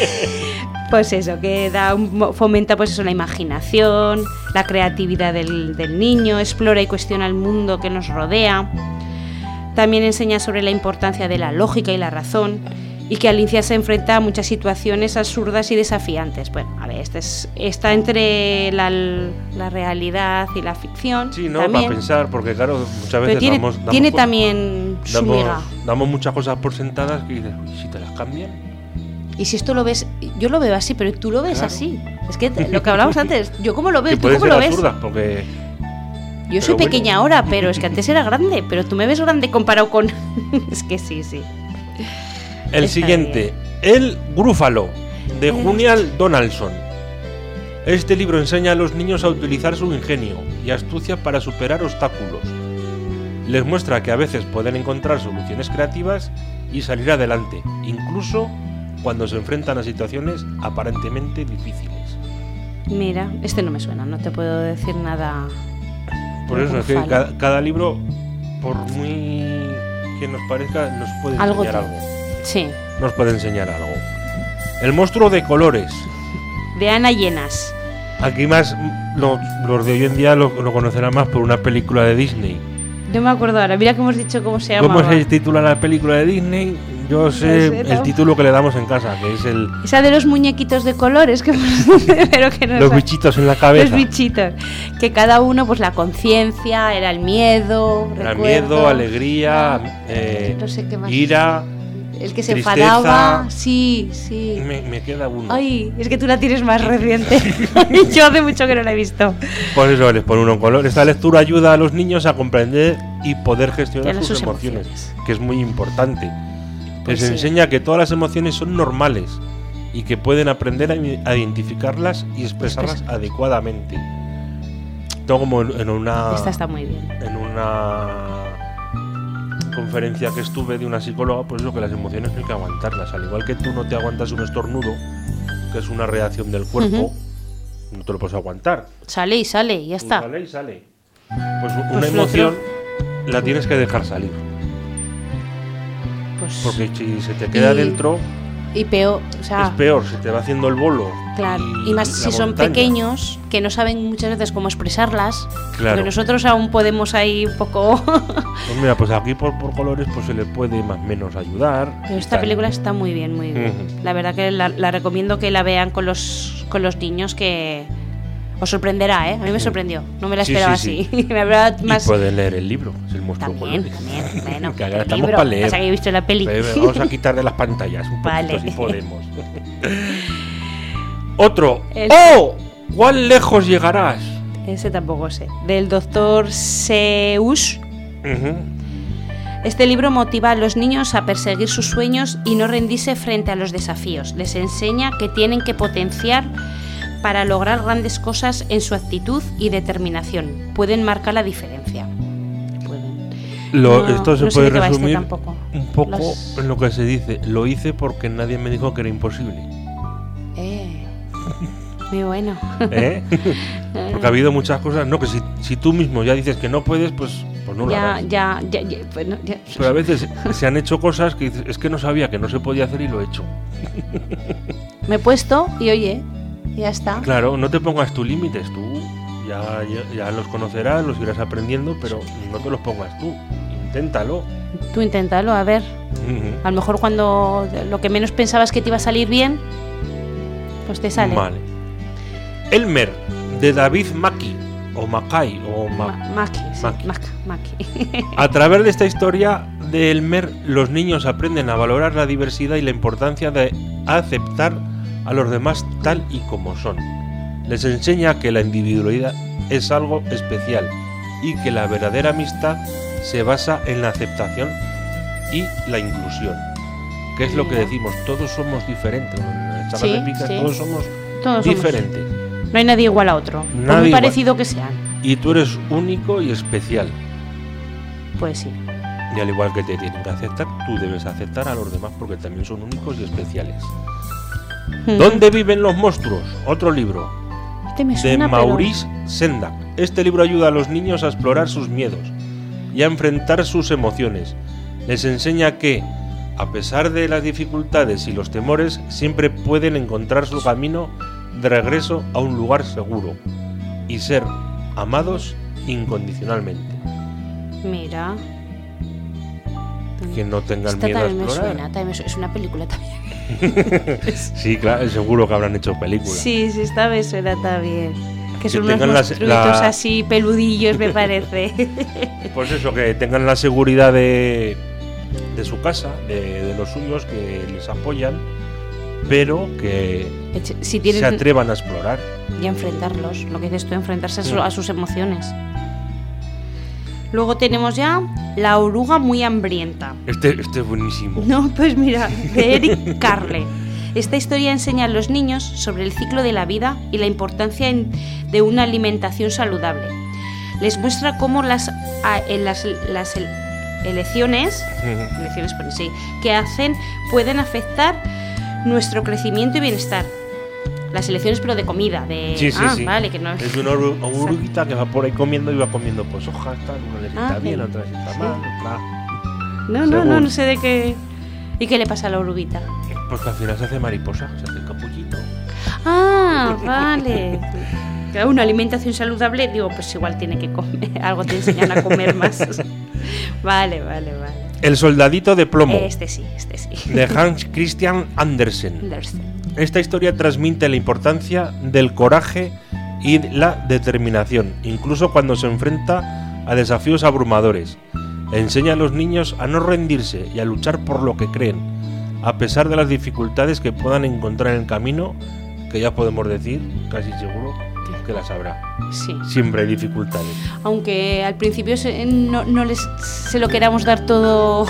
Pues eso, que da un, fomenta pues eso, la imaginación, la creatividad del, del niño, explora y cuestiona el mundo que nos rodea. También enseña sobre la importancia de la lógica y la razón, y que Alicia se enfrenta a muchas situaciones absurdas y desafiantes. Bueno, a ver, este es, está entre la, la realidad y la ficción.
Sí, ¿no?
también,
Para pensar, porque claro, muchas
pero
veces
tiene,
damos, damos,
tiene
por-
también su
damos,
miga.
damos muchas cosas por sentadas que dices, "Uy, si te las cambian".
Y si esto lo ves, yo lo veo así, pero tú lo ves
Claro.
así. Es que te- lo que hablábamos antes, yo cómo lo veo,
Que
tú
pueden
cómo
ser
lo ves.
absurdas, porque
Yo soy
Pero bueno.
pequeña ahora, pero es que antes era grande, pero tú me ves grande comparado con... es que sí, sí.
el
Está
siguiente, El Grúfalo, de
El-
Junial Donaldson. Este libro enseña a los niños a utilizar su ingenio y astucia para superar obstáculos. Les muestra que a veces pueden encontrar soluciones creativas y salir adelante, incluso cuando se enfrentan a situaciones aparentemente difíciles.
Mira, este no me suena, no te puedo decir nada.
Por eso es que
Grúfalo.
cada, cada libro, por muy que nos parezca, nos puede
Algo
enseñar
te-
algo.
Sí,
Nos puede enseñar algo. El monstruo de colores.
de Ana Llenas.
Aquí más, los, los de hoy en día lo, lo conocerán más por una película de Disney.
No me acuerdo ahora, mira que hemos dicho cómo se llama.
¿Cómo se titula la película de Disney? Yo sé,
No sé,
el
tampoco.
título que le damos en casa, que es el
Esa de los muñequitos de colores, que pero que no
Los
sa-
bichitos en la cabeza.
Los bichitos. Que cada uno, pues la conciencia, era el miedo,
Era
recuerdo,
miedo, alegría, eh,
no sé qué más.
ira.
El que se
tristeza.
enfadaba, sí, sí.
Me, me queda uno.
Ay, es que tú la tienes más reciente. Yo hace mucho que no la he visto.
Por eso les pone uno en color. Esta lectura ayuda a los niños a comprender y poder gestionar
Gestionar
sus,
sus
emociones,
emociones.
que es muy importante.
Pues
Les
sí.
enseña que todas las emociones son normales y que pueden aprender a, i- a identificarlas y expresarlas
Expresa.
adecuadamente. Tengo como en, en una
Esta está muy bien.
en una conferencia que estuve de una psicóloga, pues eso, que las emociones no hay que aguantarlas. Al igual que tú no te aguantas un estornudo, que es una reacción del cuerpo,
Ujú.
no te lo puedes aguantar.
Sale y sale, y ya
Tú
está.
Sale y sale. Pues una
Pues lo
emoción la tienes que dejar salir.
Pues,
Porque si se te queda
Y-
dentro,
y peor, o sea,
es peor, se te va haciendo el bolo.
claro. Y más
la
si son
montaña.
pequeños, que no saben muchas veces cómo expresarlas.
Claro.
Porque nosotros aún podemos ahí un poco.
Pues mira, pues aquí por, por colores pues se le puede más o menos ayudar.
Pero
y
esta
tal.
película está muy bien, muy bien.
Ujú.
La verdad que la, la recomiendo que la vean con los, con los niños, que os sorprenderá, ¿eh? A mí me sorprendió. No me la
Sí,
esperaba
sí,
así. me habrá
Y
más.
pueden leer el libro, es el monstruo
También,
colores.
también. Bueno,
Que ahora
el
estamos
libro,
para leer.
pasa que he visto la peli.
Pero vamos a quitar de las pantallas un poquito
Vale.
si podemos. Otro.
El-
¡Oh! ¿Cuán lejos llegarás?
Ese tampoco sé. Del doctor Seuss.
Ujú.
Este libro motiva a los niños a perseguir sus sueños y no rendirse frente a los desafíos. Les enseña que tienen que potenciar para lograr grandes cosas en su actitud y determinación. Pueden marcar la diferencia. Pueden.
Lo-
No,
esto se
no sé
puede
de qué va este
resumir
tampoco.
un poco
Las-
en lo que se dice. Lo hice porque nadie me dijo que era imposible.
Eh, muy bueno.
¿Eh? Porque ha habido muchas cosas. No, que si, si tú mismo ya dices que no puedes, pues, pues no lo
ya,
hagas.
ya, ya, ya, pues no, ya.
Pero a veces se han hecho cosas que dices, es que no sabía que no se podía hacer y lo he hecho.
Me he puesto y oye, ya está.
Claro, no te pongas tus límites, tú ya, ya, ya los conocerás, los irás aprendiendo, pero no te los pongas tú. Inténtalo.
Tú inténtalo, a ver.
Ujú.
A lo mejor cuando lo que menos pensabas que te iba a salir bien, pues te sale.
Vale. Elmer, de David Mackey, o Mackay, o Ma-
Ma- Maki, sí,
Maki.
Mac- Maki.
A través de esta historia de Elmer, los niños aprenden a valorar la diversidad y la importancia de aceptar a los demás tal y como son. Les enseña que la individualidad es algo especial y que la verdadera amistad se basa en la aceptación y la inclusión. Que es lo que
Mira.
decimos, todos somos diferentes. En el Chagas
Sí,
de Picas,
sí.
todos somos
Todos somos-
diferentes.
No hay nadie igual a otro, por
Nadie
muy
igual.
parecido que sean.
Y tú eres único y especial.
Pues sí.
Y al igual que te tienen que aceptar, tú debes aceptar a los demás porque también son únicos y especiales. ¿Dónde viven los monstruos? Otro libro.
Este me
de
suena, pero-
Maurice Sendak. Este libro ayuda a los niños a explorar sus miedos y a enfrentar sus emociones. Les enseña que, a pesar de las dificultades y los temores, siempre pueden encontrar su camino de regreso a un lugar seguro y ser amados incondicionalmente.
Mira.
Que no tengan
Esta
miedo a
también me
explorar.
suena, también me su- es una película también.
Sí, claro, seguro que habrán hecho películas.
Sí, sí, esta me suena también. Que
Que
son unos
tengan las-
monstruitos
la-
así peludillos, me parece.
Pues eso, que tengan la seguridad de, de su casa, de, de los suyos, que les apoyan, pero que
Si tienen
se atrevan a explorar.
y a enfrentarlos, lo que dices tú, enfrentarse a, su-
Mm.
a sus emociones. Luego tenemos ya La oruga muy hambrienta.
Este, este es buenísimo.
No, pues mira, de Eric Carle. Esta historia enseña a los niños sobre el ciclo de la vida y la importancia en- de una alimentación saludable. Les muestra cómo las, a- en las, las el- elecciones, elecciones pone, sí, que hacen pueden afectar nuestro crecimiento y bienestar. Las elecciones, pero de comida, de
Sí, sí,
ah,
sí.
vale, que no
Es una oru- oruguita que va por ahí comiendo y va comiendo pues hojas, tal, una le sienta
Ah,
bien,
sí.
otra le sienta
Sí.
mal, otra...
No, no, no,
Según.
no sé de qué. ¿Y qué le pasa a la oruguita?
Pues que al final se hace mariposa, se hace capullito.
Ah, vale. Claro, una alimentación saludable, digo, pues igual tiene que comer, algo te enseñan a comer más. Vale, vale, vale.
El soldadito de plomo,
Este sí, este sí.
de Hans Christian Andersen.
Andersen.
Esta historia transmite la importancia del coraje y la determinación, incluso cuando se enfrenta a desafíos abrumadores. Enseña a los niños a no rendirse y a luchar por lo que creen, a pesar de las dificultades que puedan encontrar en el camino, que ya podemos decir, casi seguro, que las habrá.
Sí.
Siempre hay dificultades.
Aunque al principio se, no, no les se lo queramos dar todo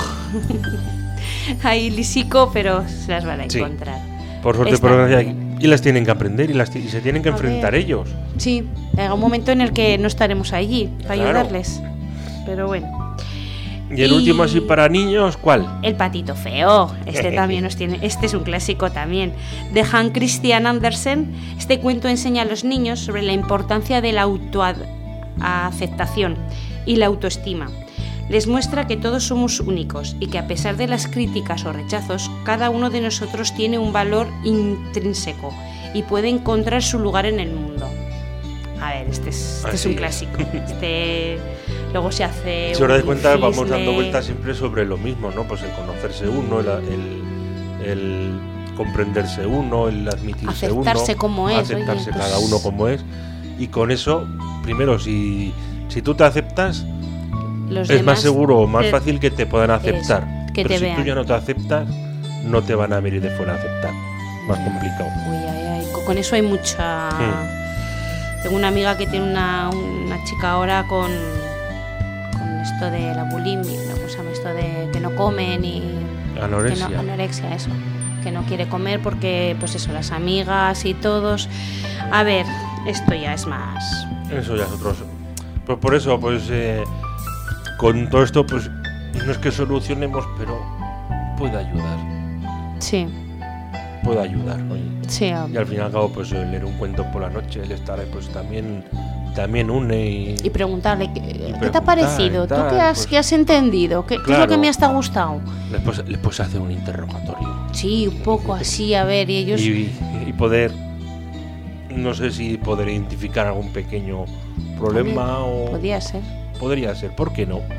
ahí lisico, pero se las van a
Sí.
encontrar.
Por suerte,
Está
por
muy
gracia,
bien.
y las tienen que aprender y, las ti- y se tienen que
A
enfrentar
ver.
ellos.
Sí, llega un momento en el que no estaremos allí para
Claro.
ayudarles. Pero bueno.
Y el
Y-
último así para niños, ¿cuál?
El patito feo, este también nos tiene, este es un clásico también, de Hans Christian Andersen. Este cuento enseña a los niños sobre la importancia de la autoaceptación y la autoestima. Les muestra que todos somos únicos y que a pesar de las críticas o rechazos, cada uno de nosotros tiene un valor intrínseco y puede encontrar su lugar en el mundo. A ver, este es, este es
Así
un
es.
clásico. Este luego se hace.
Si os dais
un
cuenta, vamos
cisne.
dando vueltas siempre sobre lo mismo, ¿no? Pues el conocerse uno, el, el, el comprenderse uno, el admitirse
Aceptarse
uno,
como es,
aceptarse
oye,
cada
pues-
uno como es. Y con eso, primero, si, si tú te aceptas,
Los
es más
demás
seguro o más
te-
fácil que te puedan aceptar.
Eso, que
Pero
te
si
vean.
tú ya no te aceptas, no te van a venir de fuera a aceptar. Más complicado.
Uy, ay, ay, co- con eso hay mucha. Tengo una amiga que tiene una, una chica ahora con, con esto de la bulimia, ¿no? ¿Cómo se llama esto de que no come ni.
Anorexia.
Que no, anorexia, eso. Que no quiere comer porque, pues eso, las amigas y todos. A ver, esto ya es más.
Eso ya es otro. Pues por eso, pues eh, con todo esto, pues no es que solucionemos, pero puede ayudar.
Sí,
Puede ayudar, oye.
sí.
Y al fin y al cabo, pues el leer un cuento por la noche, el estar ahí, pues también, también une y,
Y preguntarle, ¿qué, ¿qué te ha
preguntar
parecido?
y
¿Tú
tal,
qué has,
pues-
qué has entendido? ¿Qué, qué es lo
Claro.
que me ha gustado?
después le puedes hacer un interrogatorio.
Sí, un poco así, a ver, y ellos.
Y, y poder, no sé si poder identificar algún pequeño problema o...
Podría ser.
Podría ser, ¿por qué no?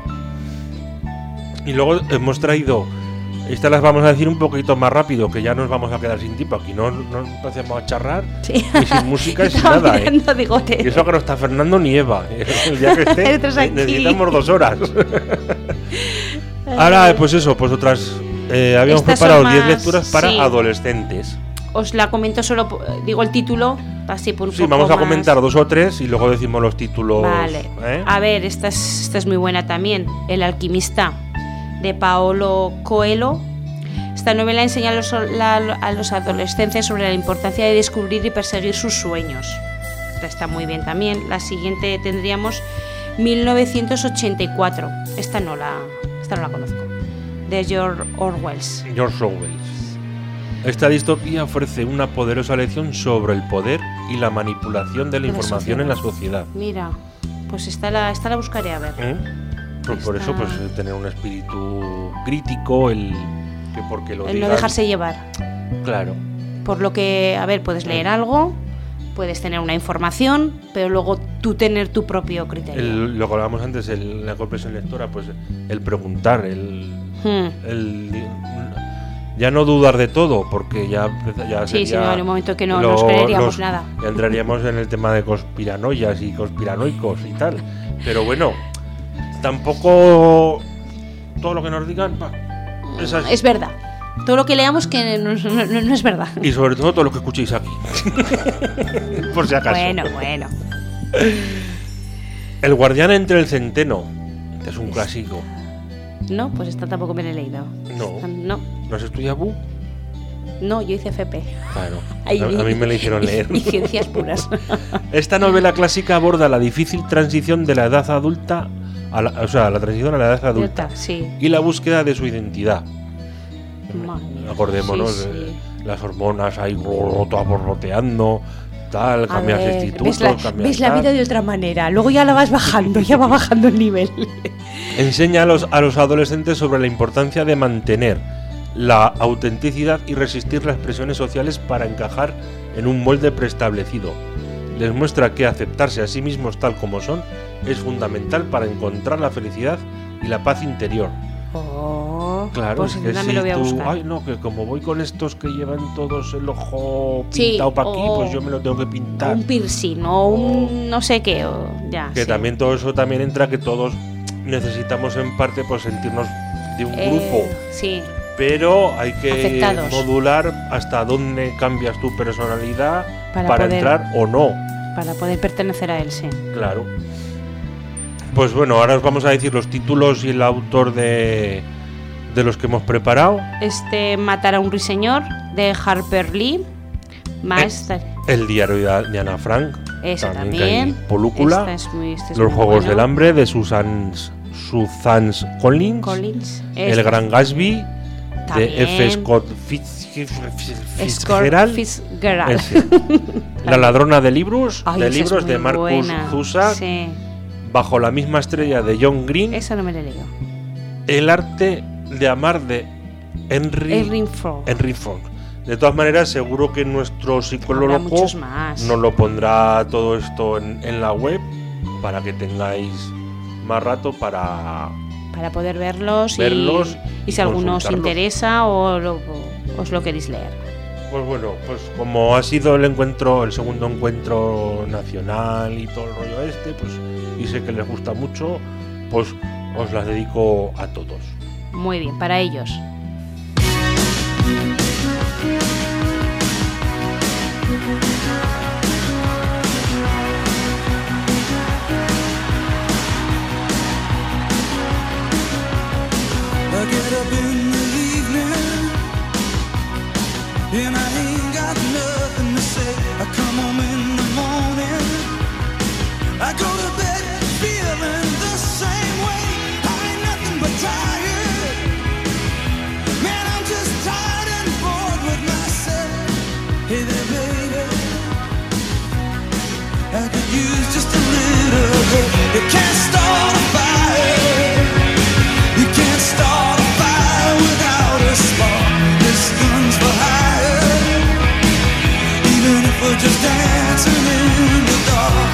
Y luego hemos traído, estas las vamos a decir un poquito más rápido, que ya nos vamos a quedar sin tiempo. Aquí no, no empecemos a charrar,
Sí.
ni sin música y sin
Estaba
nada, ¿eh?
mirando, digo,
Y eso que no está Fernando ni Eva. El día que esté,
Otros aquí.
necesitamos dos horas. Ahora, pues eso, pues otras... eh, habíamos
Estas
preparado
son
diez
más-
lecturas para
sí.
adolescentes.
Os la comento solo, po- digo el título, así por un
Sí,
poco
vamos a
más.
comentar dos o tres y luego decimos los títulos.
Vale.
¿eh?
A ver, esta es, esta es muy buena también. El alquimista, de Paolo Coelho. Esta novela enseña a los, la- a los adolescentes sobre la importancia de descubrir y perseguir sus sueños. Esta está muy bien también. La siguiente tendríamos mil novecientos ochenta y cuatro. Esta no la, esta no la conozco. De George Orwell.
George Orwell. Esta distopía ofrece una poderosa lección sobre el poder y la manipulación de la
De la
información
sociedad.
en la sociedad.
Mira, pues esta la, esta la buscaré a ver.
¿Eh? Pues por
Está-
eso, pues eh, tener un espíritu crítico, el que porque lo
El no
digan-
dejarse llevar.
Claro.
Por lo que, a ver, puedes leer algo, puedes tener una información, pero luego tú tener tu propio criterio.
El- lo que hablábamos antes, el, la comprensión lectora, pues el preguntar, el,
Hmm.
el ya no dudar de todo, porque ya, ya
Sí, sí,
sería
no, en un momento que no
lo-
nos creeríamos
los-
nada.
ya entraríamos en el tema de conspiranoias y conspiranoicos y tal. Pero bueno, tampoco todo lo que nos digan va, es así.
Es verdad. Todo lo que leamos que no, no- no- no es verdad.
Y sobre todo todo lo que escuchéis aquí. Por si acaso.
Bueno, bueno.
El guardián entre el centeno. Es un clásico.
No, pues esta tampoco me la he leído.
No.
No,
¿No has estudiado B U?
no, yo hice F P.
Claro.
Ahí
A,
vi-
a mí me la hicieron
y-
leer.
Y ciencias puras.
Esta novela clásica aborda la difícil transición de la edad adulta, a la, o sea, la transición a la edad adulta
Sí.
y la búsqueda de su identidad.
Madre mía.
Acordémonos,
Sí,
de
sí.
las hormonas ahí brrr, todas borroteando, tal,
A
cambias
ver,
institutos,
ves la,
cambias
ves la
tal.
vida de otra manera, luego ya la vas bajando, ya va bajando el nivel.
Enseña a los, a los adolescentes sobre la importancia de mantener la autenticidad y resistir las presiones sociales para encajar en un molde preestablecido. Les muestra que aceptarse a sí mismos tal como son es fundamental para encontrar la felicidad y la paz interior.
Oh,
Claro,
pues
es
yo
que
también
si
lo voy a
tú,
buscar.
ay no, que como voy con estos que llevan todos el ojo
Sí,
pintado para aquí,
o-
pues yo me lo tengo que pintar.
Un piercing o un no sé qué, o ya.
Que
sí.
también todo eso también entra que todos necesitamos en parte pues sentirnos de un
Eh,
grupo,
Sí,
pero hay que
Aceptados.
modular hasta dónde cambias tu personalidad
Para
para,
poder-
entrar o no,
para poder pertenecer a él, sí.
claro. Pues bueno, ahora os vamos a decir los títulos y el autor de, de los que hemos preparado.
Este Matar a un ruiseñor de Harper Lee. Más
El diario de Ana Frank,
esa
que
también.
hay Polúcula.
Esta es muy- este es
Los
muy
Juegos
bueno.
del Hambre de Susan, Susan Collins.
Collins.
El
Este-
Gran Gatsby
También.
de F. Scott Fitz-
Scott
Fitzgerald.
Fitzgerald.
Ese. La ladrona de libros,
Ay,
de
esa es
libros de
muy
Marcus
buena.
Zusak,
Sí,
Bajo la misma estrella de John Green,
esa no me la he leído.
El arte de amar de Henry
Henry Fromm.
Henry Fromm. De todas maneras, seguro que nuestro
Habrá
psicólogo
muchos más.
nos lo pondrá todo esto en, en la web para que tengáis más rato para...
Para poder verlos, y-
Verlos
y,
y
si alguno os
consultarlos.
interesa o, lo- o os lo queréis leer.
Pues bueno, pues como ha sido el encuentro, el segundo encuentro nacional y todo el rollo este, pues y sé que les gusta mucho, pues os las dedico a todos.
Muy bien, para ellos.
I get up in the evening and I ain't got nothing to say. I come home in the morning, I go to bed feeling the same way. I ain't nothing but tired. Man, I'm just tired and bored with myself. Hey there, baby, I could use just a little help. You can't start a fire. You can't start a fire without a spark. This gun's for hire. Even if we're just dancing in the dark.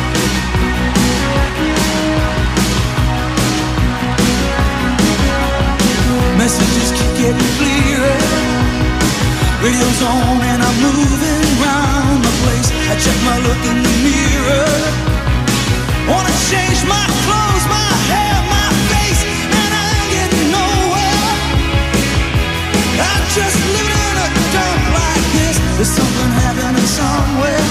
Messages keep getting clearer. Radio's on and I'm moving round the place. I check my look in the mirror. Wanna change my clothes, my hair, my face, and I ain't getting nowhere. I'm just living in a dump like this. There's something happening somewhere.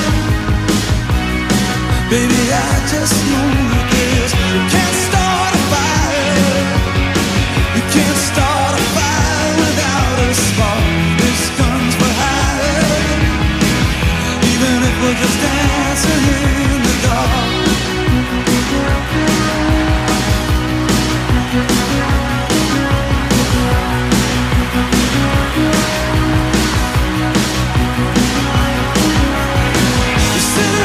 Baby, I just know that there's. You can't start a fire. You can't start a fire without a spark. This gun's for hire. Even if we're just dancing in the dark. You sit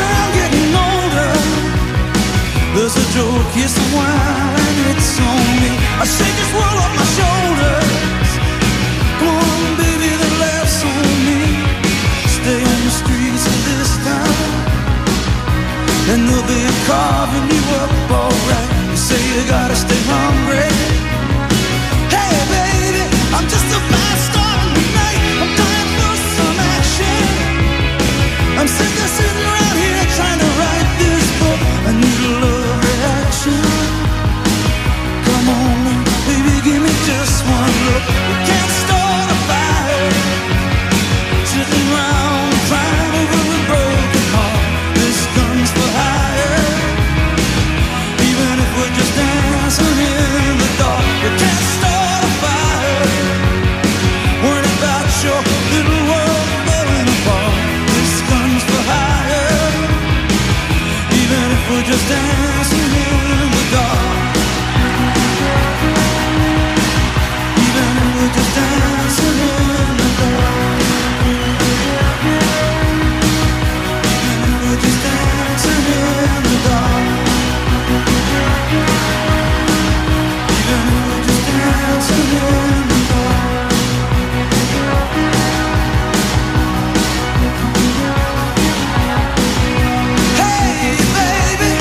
There's a joke, kiss of wine, and it's on me. I shake this world off my shoulders. Come on, baby, the laughs on me. Stay on the streets of this town, and they'll be carving you up alright. You say you gotta stay hungry. Hey, baby, I'm just a fast star tonight. I'm dying for some action. I'm sick of sitting around here trying to write this book. I need a love reaction. Come on, baby, give me just one look. We can't start a fire, sitting around crying over a broken heart. This gun's for hire, even if we're just dancing in the dark. We can't start a fire, worried about your little world falling apart. This gun's for hire, even if we're just dancing in the dark. Even if we're just dancing in the dark. Even if we're just dancing in the dark. Even if we're just dancing in the dark. Hey, baby.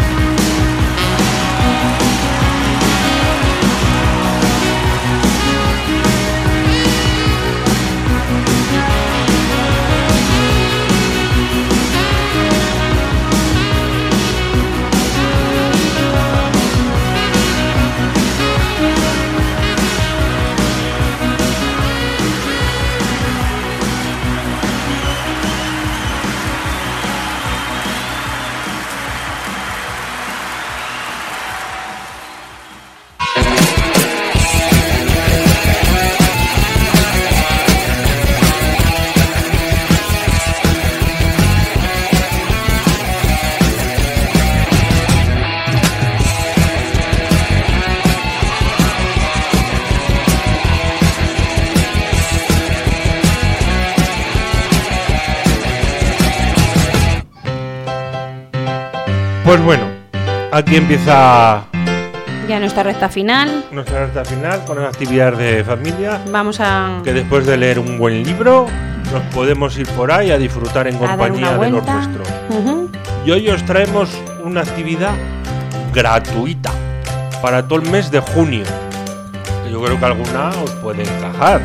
Pues bueno, aquí empieza
Ya nuestra recta final.
nuestra recta final con las actividades de familia.
Vamos a,
Que después de leer un buen libro, nos podemos ir por ahí a disfrutar en
a dar una
compañía de los
vuelta.
nuestros.
Ujú.
Y hoy os traemos una actividad gratuita para todo el mes de junio. Que yo creo que alguna os puede encajar.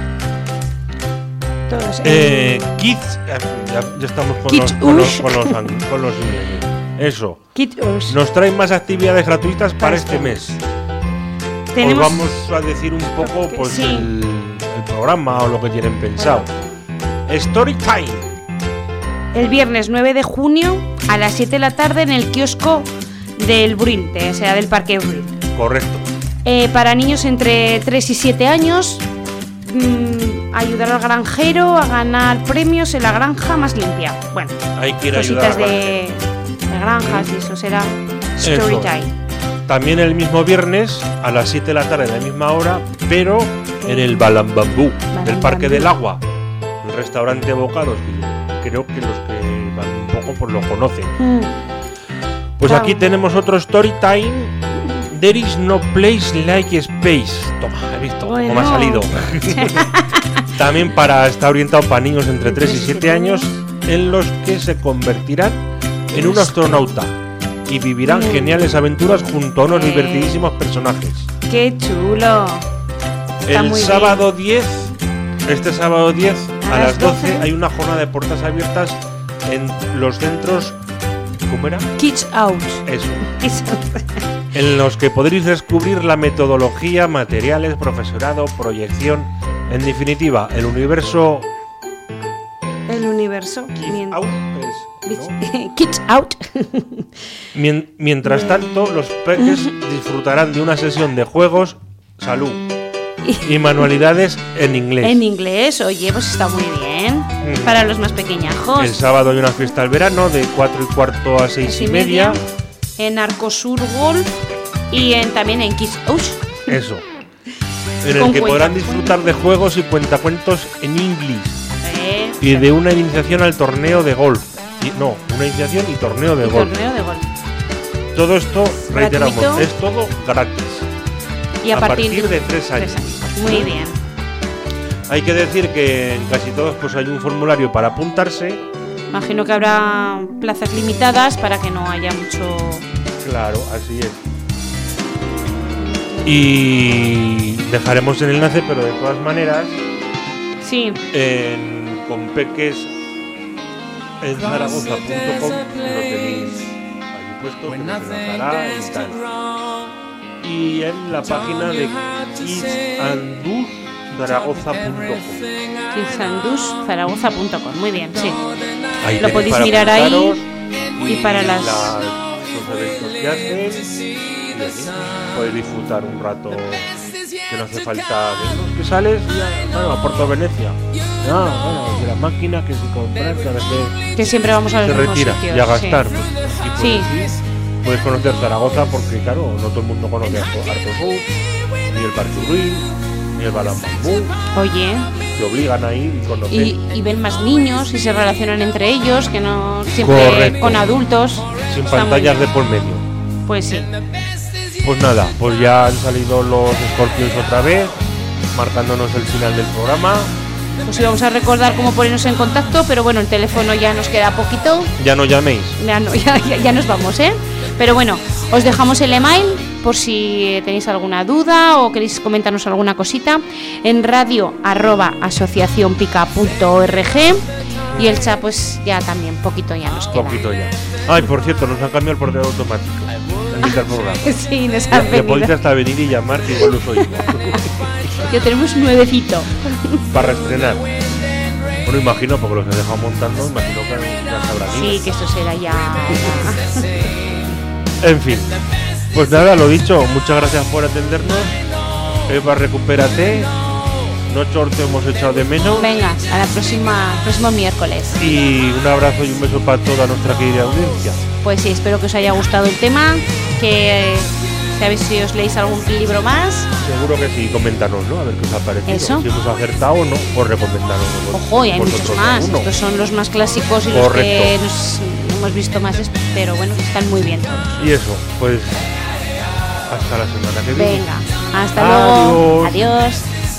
Todos,
Eh, Kids, ya, ya estamos con los,
Kids
con, los,
Ush.
con, los, ang- con los ingleses. Eso.
Kit Us.
Nos traen más actividades gratuitas para
Para
este
este
mes.
Tenemos
Os vamos a decir un poco
que
pues,
sí.
el, el programa o lo que tienen pensado. Story Time.
el viernes nueve de junio a las siete de la tarde en el kiosco del Bril, de- o sea, del Parque Bril.
Correcto.
Eh, para niños entre tres y siete años, mm, ayudar al granjero a ganar premios en la granja más limpia. Bueno,
Hay que ir a ayudar
cositas
a la
de,
gente.
de granjas y eso será Story
Eso.
Time.
También el mismo viernes a las siete de la tarde, a la misma hora, pero en el Balambambú del Parque del Agua, el restaurante Bocados, que creo que los que van un poco pues lo conocen.
Mm.
Pues
Claro.
aquí tenemos otro Story Time. There is no place like space. Toma, he visto cómo me ha
Bueno.
salido. También para está orientado para niños entre tres y siete años, en los que se convertirán en un astronauta y vivirán
Mm.
geniales aventuras junto a unos
Eh.
divertidísimos personajes.
¡Qué chulo! Está
El
muy
sábado diez, este sábado diez a,
A
las
las
doce
doce.
hay una jornada de puertas abiertas en los centros. ¿Cómo era?
Kids Out.
Eso.
Kids Out.
En los que podréis descubrir la metodología, materiales, profesorado, proyección, en definitiva, el universo
El universo. Mien-
Out es, ¿no?
Kids Out.
Mien- Mientras tanto, los peques disfrutarán de una sesión de juegos, salud y manualidades en inglés.
En inglés, oye, pues está muy bien.
Mm.
Para los más pequeñajos.
El sábado hay una fiesta al verano de cuatro y cuarto a seis y media.
En Arcosur Golf y en, también en Kids Out.
Eso. En el
Con
que podrán
cuentacuentos.
disfrutar de juegos y cuentacuentos en inglés.
Eh,
Y de una iniciación al torneo de golf. Y- no, una iniciación y torneo de
y
golf.
torneo de golf.
Todo esto, reiteramos,
Gratuito.
es todo gratis.
Y a,
a
partir,
partir de tres años.
Muy bien.
Hay que decir que en casi todos pues hay un formulario para apuntarse.
Imagino que habrá plazas limitadas para que no haya mucho...
Claro, así es. Y dejaremos el enlace, pero de todas maneras,
Sí,
en Compeques en zaragoza punto com lo tenéis ahí puesto, que nos enlazará y tal. Y en la página de kidsandus zaragoza punto com.
kidsandus zaragoza punto com. Muy bien, sí.
Ahí
Lo
tenéis
podéis
para
mirar
apuntaros
ahí y para las...
la- los eventos que hacen. Y así podéis disfrutar un rato, que no hace falta que, no, que sales ya, bueno, a Puerto Venecia. No, bueno, de la máquina que se compra, que a veces
Que siempre vamos a los
se
mismos
retira
sitios.
y a gastar.
sí.
Pues, y
Sí.
puedes, ir, puedes conocer Zaragoza porque, claro, no todo el mundo conoce Artosur, ni el Parque Ruin, ni el Balambambú.
Oye,
Te obligan a ir y conocer.
y, y ven más niños y se relacionan entre ellos, que no siempre
Correcto.
con adultos.
Sin
Está muy
pantallas de
bien.
por medio.
Pues sí.
Pues nada, pues ya han salido los Scorpions otra vez, marcándonos el final del programa.
Pues íbamos a recordar cómo ponernos en contacto, pero bueno, el teléfono ya nos queda poquito.
Ya no llaméis.
Ya, no, ya, ya, ya nos vamos, ¿eh? Pero bueno, os dejamos el email por si tenéis alguna duda o queréis comentarnos alguna cosita en radio arroba asociacionpica punto org y el chat pues ya también poquito ya nos queda.
Poquito ya. Ay, por cierto, nos han cambiado el portero automático en mitad del programa.
Sí, nos
Ya,
han
ya
venido.
podéis hasta venir y llamar, que igual los oímos.
Ya tenemos nuevecito.
Para reestrenar. Bueno, imagino, porque los he dejado montando, imagino que ya sabrán ir.
Sí, que esto será ya...
En fin. Pues nada, lo dicho, muchas gracias por atendernos. Eva, recupérate. Nochor, te hemos echado de menos.
Venga, a la próxima, próximo miércoles.
Y un abrazo y un beso para toda nuestra querida audiencia.
Pues sí, espero que os haya gustado el tema, que eh, sabéis si os leéis algún libro más.
Seguro que sí, coméntanos, ¿no? A ver qué os ha parecido.
Eso.
Si hemos acertado o no, pues recomendaros.
Ojo, y hay muchos más.
Uno.
Estos son los más clásicos y los que
Correcto.
nos hemos visto más, est- pero bueno, están muy bien todos.
Y eso, pues hasta la semana que viene.
Venga, hasta luego. Adiós.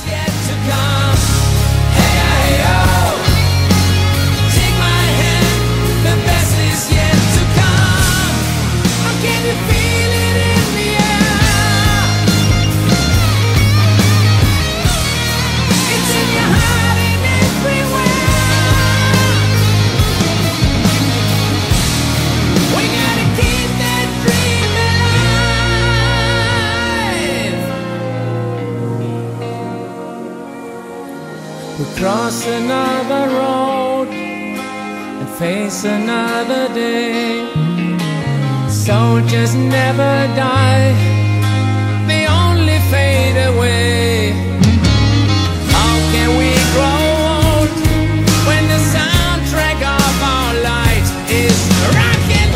We cross another road and face another day. Soldiers never die, they only fade away. How can we grow old when the soundtrack of our lives is rock and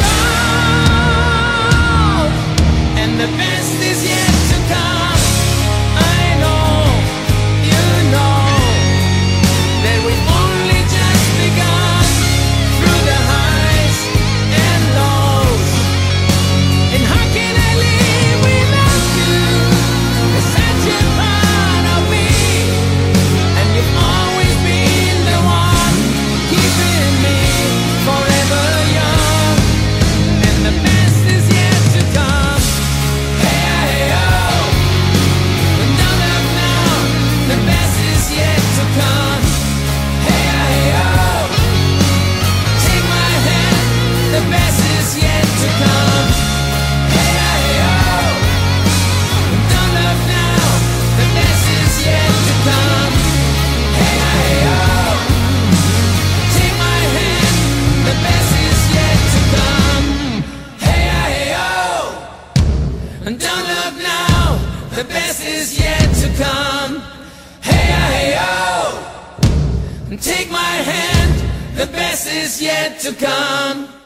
roll? And the best is yet to come. I know, you know, that we've only just begun through the highs and lows. And how can I live without you? You're such a part of me, and you've always been the one keeping me forever young. And the best is yet to come. Hey, hey, oh. But no, no, no, the best is yet to come. Hey, hey, oh. Take my hand, the best is yet to come. Hey, hey, oh. Don't look now, the best is yet to come. Hey, hey, oh. Take my hand, the best is yet to come. Hey, hey, oh. Don't look now, the best is yet to come. Hey, hey, oh. Take my hand, the best is yet to come.